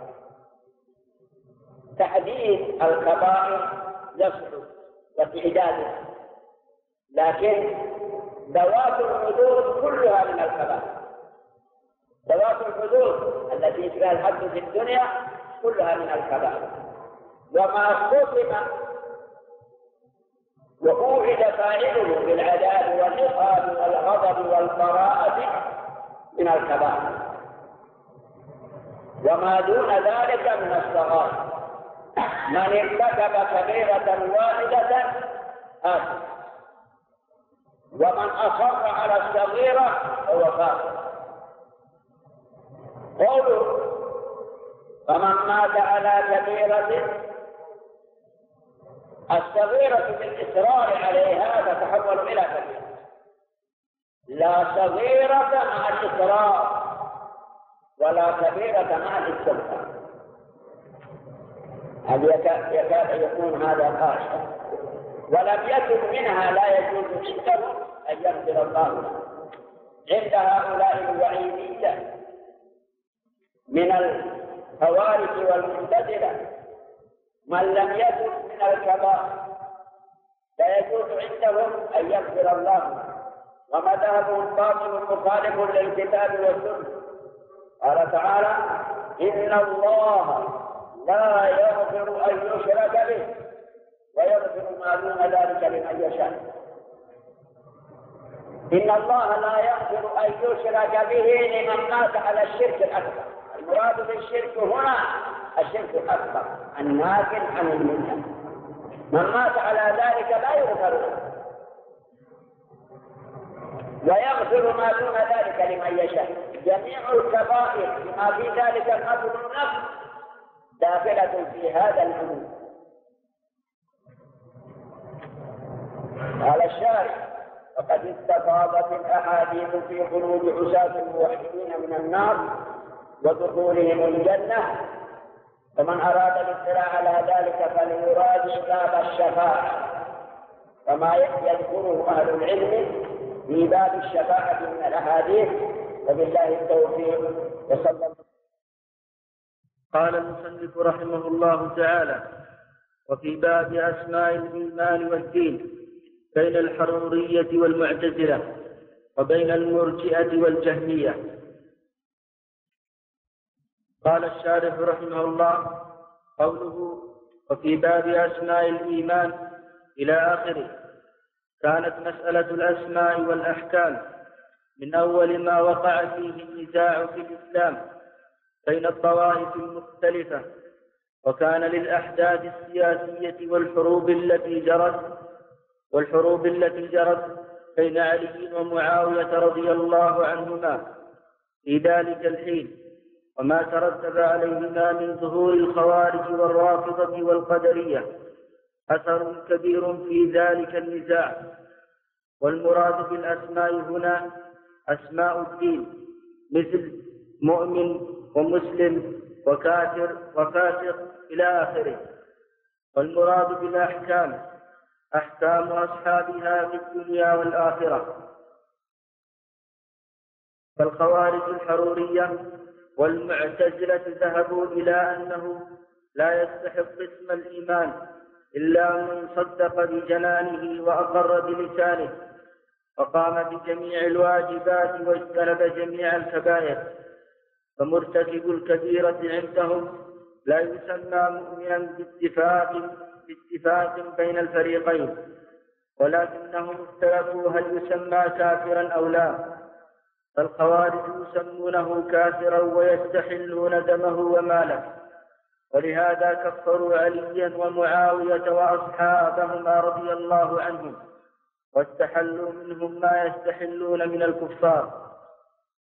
تحديد الكبائر يصعب وتعدادها، لكن ذوات الحدود كلها من الكبائر. ذوات الحدود التي فيها الحد في الدنيا كلها من الكبائر، وما خصم وأوعد فاعله بالعذاب والعقاب والغضب والبراءة من الكبائر، وما دون ذلك من الصغائر. من ارتكب كبيرة واحدة آثم، ومن أصر على الصغيرة هو فاسق. قوله فمن مات على كبيرة، الصغيرة بالإصرار عليها تتحول إلى كبيرة، لا صغيرة مع الإصرار ولا كبيرة مع الاستغفار. هل يكاد يكون هذا قاشا، ولم يكن منها لا يجوز عنده أن يغفر الله عند هؤلاء الوعيدية من الخوارج والمعتزلة. من لم يكن من الكبائر لا يجوز عندهم أن يغفر الله، ومذهبهم باطل مخالف للكتاب والسنة. قال تعالى: إن الله لا يغفر أن يشرك به ويغفر ما دون ذلك لمن يشاء. إن الله لا يغفر أن يشرك به لمن مات على الشرك الأكبر، المراد بالشرك هنا الشرك الأكبر الناقل عن الملة. من مات على ذلك لا يغفر له، ويغفر ما دون ذلك لمن يشاء. جميع الكبائر بما في ذلك القتل والنفس داخلة في هذا العموم. قال الشارع: وقد استفاضت الأحاديث في خروج عصاة الموحدين من النار ودخولهم الجنة، ومن أراد الاطلاع على ذلك فليراجع باب الشفاعة وما يذكره أهل العلم في باب الشفاعة من الأحاديث، وبالله التوفيق. وصلى الله. قال المصنف رحمه الله تعالى: وفي باب أسماء الإيمان والدين بين الحرورية والمعتزلة وبين المرجئة والجهمية. قال الشارح رحمه الله: قوله وفي باب أسماء الإيمان إلى آخره، كانت مسألة الأسماء والأحكام من أول ما وقع فيه النزاع في الإسلام بين الطوائف المختلفة، وكان للأحداث السياسية والحروب التي جرت والحروب التي جرت بين علي ومعاوية رضي الله عنهما في ذلك الحين، وما ترتب عليهما من ظهور الخوارج والرافضة والقدرية أثر كبير في ذلك النزاع. والمراد بالأسماء هنا أسماء الدين، مثل مؤمن ومسلم وكافر وفاسق إلى آخره. والمراد بالأحكام أحكام أصحابها في الدنيا والآخرة. فالخوارج الحرورية والمعتزلة ذهبوا إلى أنه لا يستحق اسم الإيمان إلا من صدق بجنانه وأقر بلسانه وقام بجميع الواجبات واجتنب جميع الكبائر. فمرتكب الكبيرة عندهم لا يسمى مؤمنا باتفاق باتفاق بين الفريقين، ولكنهم اختلفوا هل يسمى كافرا أو لا. فالخوارج يسمونه كافرا ويستحلون دمه وماله، ولهذا كفروا عليا ومعاوية وأصحابهما رضي الله عنهم، واستحلوا منهم ما يستحلون من الكفار.